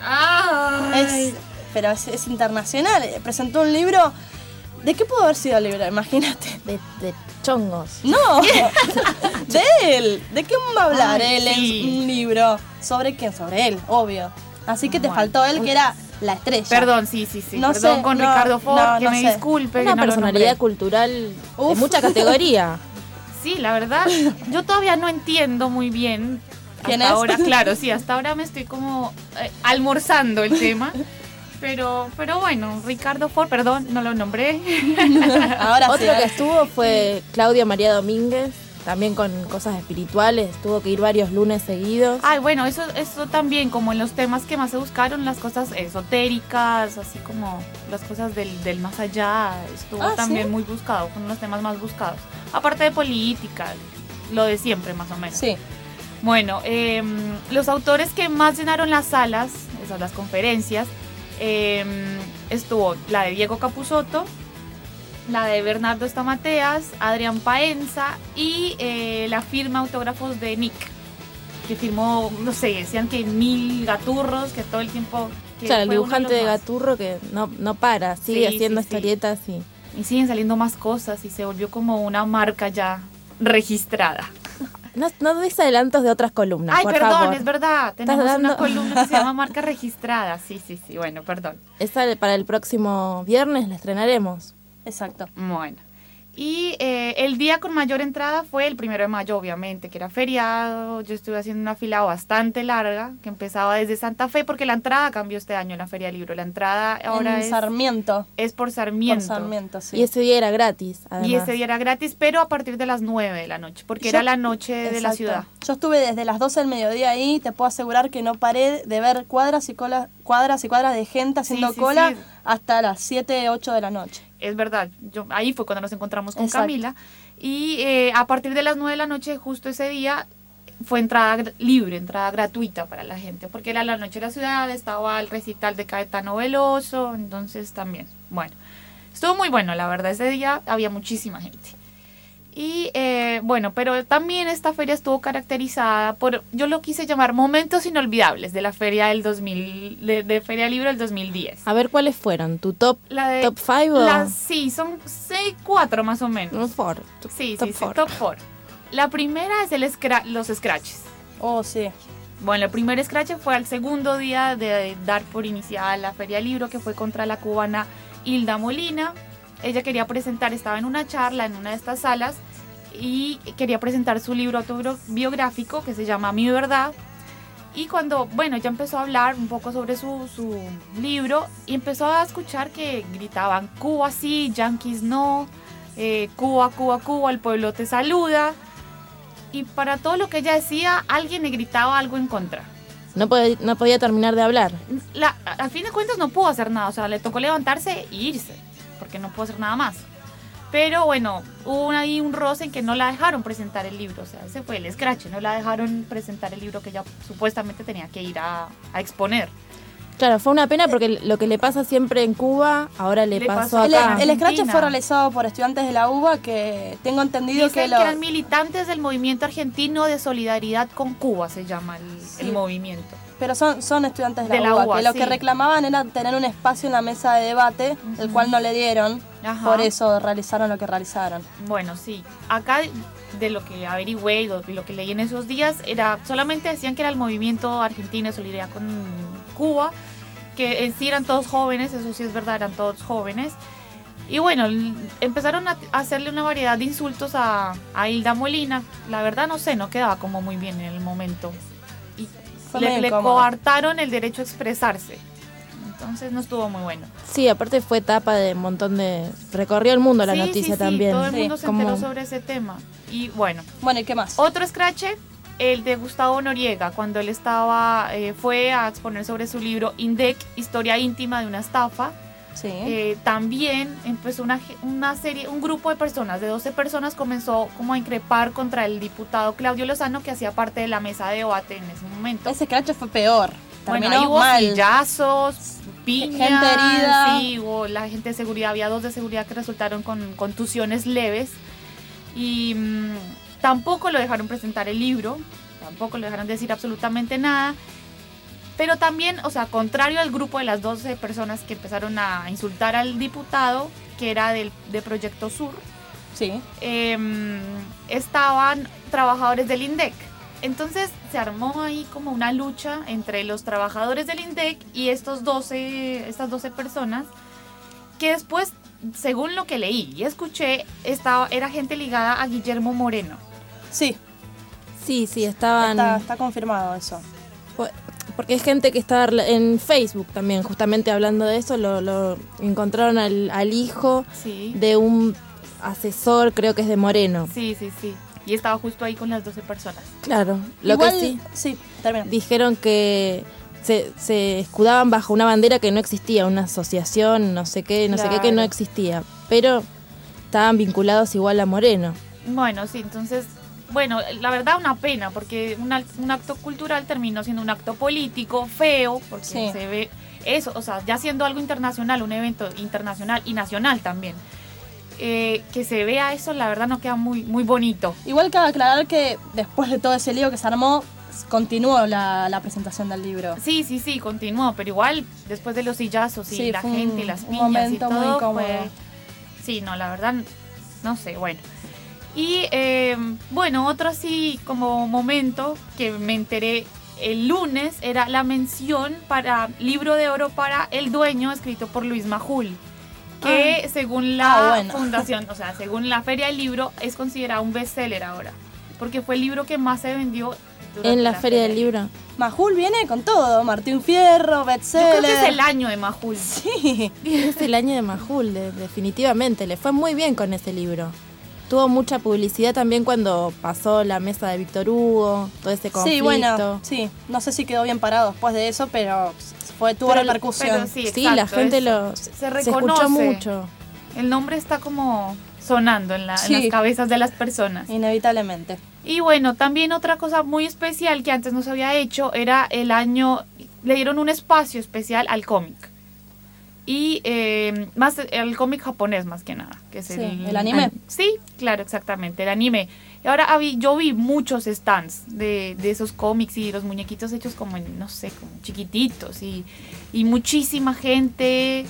Pero es internacional. Presentó un libro. ¿De qué pudo haber sido el libro? Imagínate. De chongos. No. De él. ¿De qué va a hablar él en un libro? ¿Sobre quién? Sobre él, obvio. Así que te faltó él, que era la estrella. Perdón, sí. Perdón con Ricardo Ford, que me disculpe. Una personalidad cultural de mucha categoría. sí, la verdad, yo todavía no entiendo muy bien. ¿Quién Hasta es? ahora, claro, sí, hasta ahora me estoy como almorzando el tema. Pero bueno, Ricardo Ford, perdón, no lo nombré. Otro que estuvo fue Claudia María Domínguez, también con cosas espirituales, tuvo que ir varios lunes seguidos. Ay, bueno, eso también, como en los temas que más se buscaron, las cosas esotéricas, así como las cosas del más allá, estuvo también muy buscado, fueron los temas más buscados. Aparte de política, lo de siempre más o menos. Sí. Bueno, los autores que más llenaron las salas, esas las conferencias, estuvo la de Diego Capusotto, la de Bernardo Stamateas, Adrián Paenza y la firma autógrafos de Nick, que firmó, no sé, decían que 1000 gaturros, que todo el tiempo... Claro, el dibujante de Gaturro que no para, sigue haciendo historietas y siguen saliendo más cosas y se volvió como una marca ya registrada. No des adelantos de otras columnas, Ay, por perdón, favor. Es verdad, tenemos una columna que se llama Marca Registrada. Sí, bueno, perdón. Esa para el próximo viernes la estrenaremos. Exacto. Bueno. Y el día con mayor entrada fue el 1 de mayo, obviamente, que era feriado. Yo estuve haciendo una fila bastante larga, que empezaba desde Santa Fe, porque la entrada cambió este año en la Feria del Libro. La entrada ahora en Sarmiento. Es por Sarmiento. Por Sarmiento, sí. Y ese día era gratis, además. Y ese día era gratis, pero a partir de las 9 de la noche, porque era la noche de la ciudad. Yo estuve desde las 12 del mediodía ahí, te puedo asegurar que no paré de ver cuadras y cuadras de gente haciendo cola hasta las 7, 8 de la noche. Es verdad, ahí fue cuando nos encontramos con Camila y a partir de las 9 de la noche, justo ese día, fue entrada libre, entrada gratuita para la gente, porque era la noche de la ciudad, estaba el recital de Caetano Veloso, entonces también, bueno, estuvo muy bueno, la verdad, ese día había muchísima gente. Y bueno, pero también esta feria estuvo caracterizada por, yo lo quise llamar momentos inolvidables de la feria del 2000, de Feria Libro del 2010. A ver, ¿cuáles fueron? ¿Tu top 5? Sí, son 4 más o menos. Sí, top 4. La primera es los scratches. Oh, sí. Bueno, el primer scratch fue al segundo día de dar por iniciada la Feria Libro, que fue contra la cubana Hilda Molina. Ella quería presentar, estaba en una charla en una de estas salas y quería presentar su libro autobiográfico que se llama Mi Verdad. Y cuando, bueno, ya empezó a hablar un poco sobre su libro y empezó a escuchar que gritaban Cuba sí, Yankees no, Cuba, Cuba, Cuba, el pueblo te saluda. Y para todo lo que ella decía, alguien le gritaba algo en contra. No podía terminar de hablar. Al fin de cuentas no pudo hacer nada, o sea, le tocó levantarse e irse, porque no pudo hacer nada más. Pero bueno, hubo ahí un roce en que no la dejaron presentar el libro, o sea, ese fue el scratch, no la dejaron presentar el libro que ella supuestamente tenía que ir a exponer. Claro, fue una pena porque lo que le pasa siempre en Cuba, ahora le pasó acá. El scratch fue realizado por estudiantes de la UBA que tengo entendido que eran militantes del movimiento argentino de solidaridad con Cuba, se llama el movimiento. Pero son estudiantes de la UBA, que lo que reclamaban era tener un espacio en la mesa de debate, el cual no le dieron, por eso realizaron lo que realizaron. Bueno, sí, acá de lo que averigüé y lo que leí en esos días, solamente decían que era el movimiento argentino de solidaridad con Cuba, que en sí eran todos jóvenes, eso sí es verdad, eran todos jóvenes. Y bueno, empezaron a hacerle una variedad de insultos a Hilda Molina. La verdad no sé, no quedaba como muy bien en el momento. Y le coartaron el derecho a expresarse. Entonces no estuvo muy bueno. Sí, aparte fue etapa de un montón de... Recorrió el mundo la noticia también. Todo el mundo se enteró sobre ese tema. Y bueno. Bueno, ¿y qué más? Otro scratch, el de Gustavo Noriega, cuando él fue a exponer sobre su libro INDEC, Historia íntima de una estafa. Sí. También empezó una serie, un grupo de personas, de 12 personas, comenzó como a increpar contra el diputado Claudio Lozano, que hacía parte de la mesa de debate en ese momento. Ese scratch fue peor. Bueno, ahí hubo sillazos, piñas, gente herida. Sí, hubo la gente de seguridad, había 2 de seguridad que resultaron con contusiones leves. Y tampoco lo dejaron presentar el libro, tampoco lo dejaron decir absolutamente nada. Pero también, o sea, contrario al grupo de las 12 personas que empezaron a insultar al diputado, que era de Proyecto Sur, sí. Estaban trabajadores del INDEC. Entonces se armó ahí como una lucha entre los trabajadores del INDEC y estas 12 personas, que después según lo que leí y escuché, era gente ligada a Guillermo Moreno. Sí. Sí, estaban... Está confirmado eso. Porque es gente que está en Facebook también, justamente hablando de eso, lo encontraron al hijo de un asesor, creo que es de Moreno. Sí. Y estaba justo ahí con las 12 personas. Claro. Lo Igual, que sí, termina. Dijeron que se escudaban bajo una bandera que no existía, una asociación, no sé qué que no existía. Pero estaban vinculados igual a Moreno. Bueno, sí, entonces... Bueno, la verdad una pena, porque un acto cultural terminó siendo un acto político feo, porque se ve eso, o sea, ya siendo algo internacional, un evento internacional y nacional también, que se vea eso, la verdad no queda muy, muy bonito. Igual cabe aclarar que después de todo ese lío que se armó, continuó la presentación del libro. Sí, continuó, pero igual después de los sillazos y la gente y las piñas y todo, muy incómodo. Sí, no, la verdad, no sé, bueno. Y bueno, otro así como momento que me enteré el lunes era la mención para Libro de Oro para El Dueño, escrito por Luis Majul, que según la fundación, o sea, según la Feria del Libro, es considerado un bestseller ahora, porque fue el libro que más se vendió en la Feria del Libro. Majul viene con todo, Martín Fierro, bestseller. Yo creo que es el año de Majul. Sí, es el año de Majul, definitivamente, le fue muy bien con ese libro. Tuvo mucha publicidad también cuando pasó la mesa de Víctor Hugo, todo ese conflicto. Sí, bueno, no sé si quedó bien parado después de eso, pero tuvo repercusión. Pero sí, la gente se reconoce. Se escuchó mucho. El nombre está como sonando en las cabezas de las personas. Inevitablemente. Y bueno, también otra cosa muy especial que antes no se había hecho era le dieron un espacio especial al cómic. Y más el cómic japonés más que nada, que es el anime. Sí, claro, exactamente, el anime. Y ahora yo vi muchos stands de esos cómics y los muñequitos hechos como, no sé, como chiquititos y muchísima gente.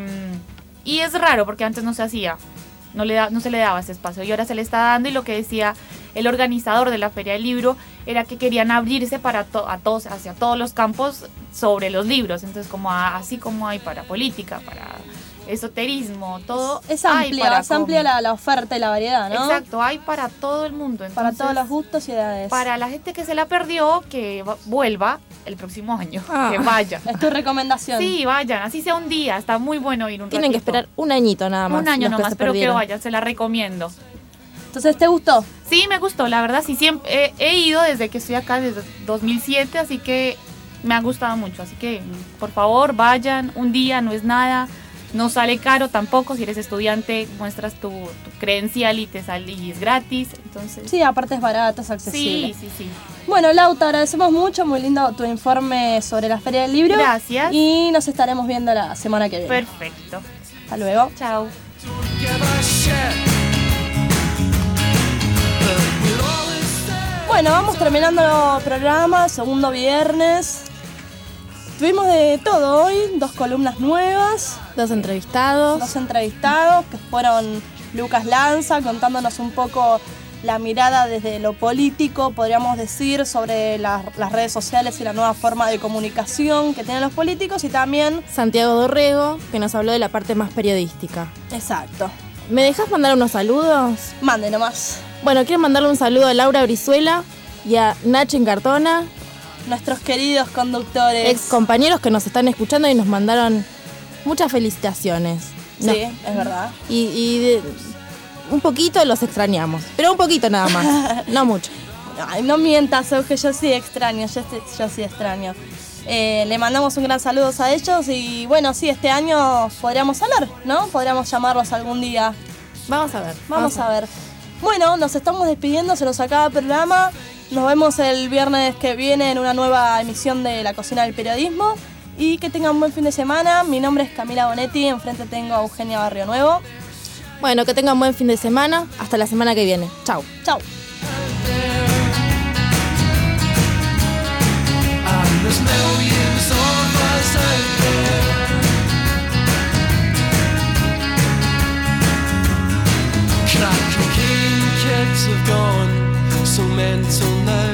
Y es raro porque antes no se hacía, no se le daba ese espacio y ahora se le está dando, y lo que decía el organizador de la Feria del Libro era que querían abrirse para hacia todos los campos sobre los libros, entonces así como hay para política, para esoterismo, todo. Es amplia la oferta y la variedad, ¿no? Exacto, hay para todo el mundo. Entonces, para todos los gustos y edades. Para la gente que se la perdió, que vuelva el próximo año, que vaya. Es tu recomendación. Sí, vayan, así sea un día, está muy bueno ir un Tienen ratito. que esperar un añito nada más. Un año nomás, pero que vayan, se la recomiendo. Entonces, ¿te gustó? Sí, me gustó, la verdad, sí, siempre he ido desde que estoy acá, desde 2007, así que me ha gustado mucho. Así que, por favor, vayan, un día, no es nada, no sale caro tampoco. Si eres estudiante, muestras tu credencial y y es gratis, entonces... Sí, aparte es barato, es accesible. Sí. Bueno, Lau, te agradecemos mucho, muy lindo tu informe sobre la Feria del Libro. Gracias. Y nos estaremos viendo la semana que viene. Perfecto. Hasta luego. Chao. Bueno, vamos terminando el programa, segundo viernes. Tuvimos de todo hoy, 2 columnas nuevas. 2 entrevistados. 2 entrevistados, que fueron Lucas Lanza, contándonos un poco la mirada desde lo político, podríamos decir, sobre las redes sociales y la nueva forma de comunicación que tienen los políticos, y también Santiago Dorrego, que nos habló de la parte más periodística. Exacto. ¿Me dejas mandar unos saludos? Mande nomás. Bueno, quiero mandarle un saludo a Laura Brizuela y a Nacho Encartona, nuestros queridos conductores, ex compañeros que nos están escuchando y nos mandaron muchas felicitaciones. Sí, es verdad. Y un poquito los extrañamos, pero un poquito nada más, no mucho. Ay, no mientas, que yo sí extraño, yo sí extraño. Le mandamos un gran saludo a ellos y bueno, sí, este año podríamos hablar, ¿no? Podríamos llamarlos algún día. Vamos a ver. Vamos a ver. Bueno, nos estamos despidiendo, se nos acaba el programa. Nos vemos el viernes que viene en una nueva emisión de La Cocina del Periodismo. Y que tengan un buen fin de semana. Mi nombre es Camila Bonetti, enfrente tengo a Eugenia Barrio Nuevo. Bueno, que tengan un buen fin de semana. Hasta la semana que viene. Chau. Chau. Crack cocaine kids have gone so mental now.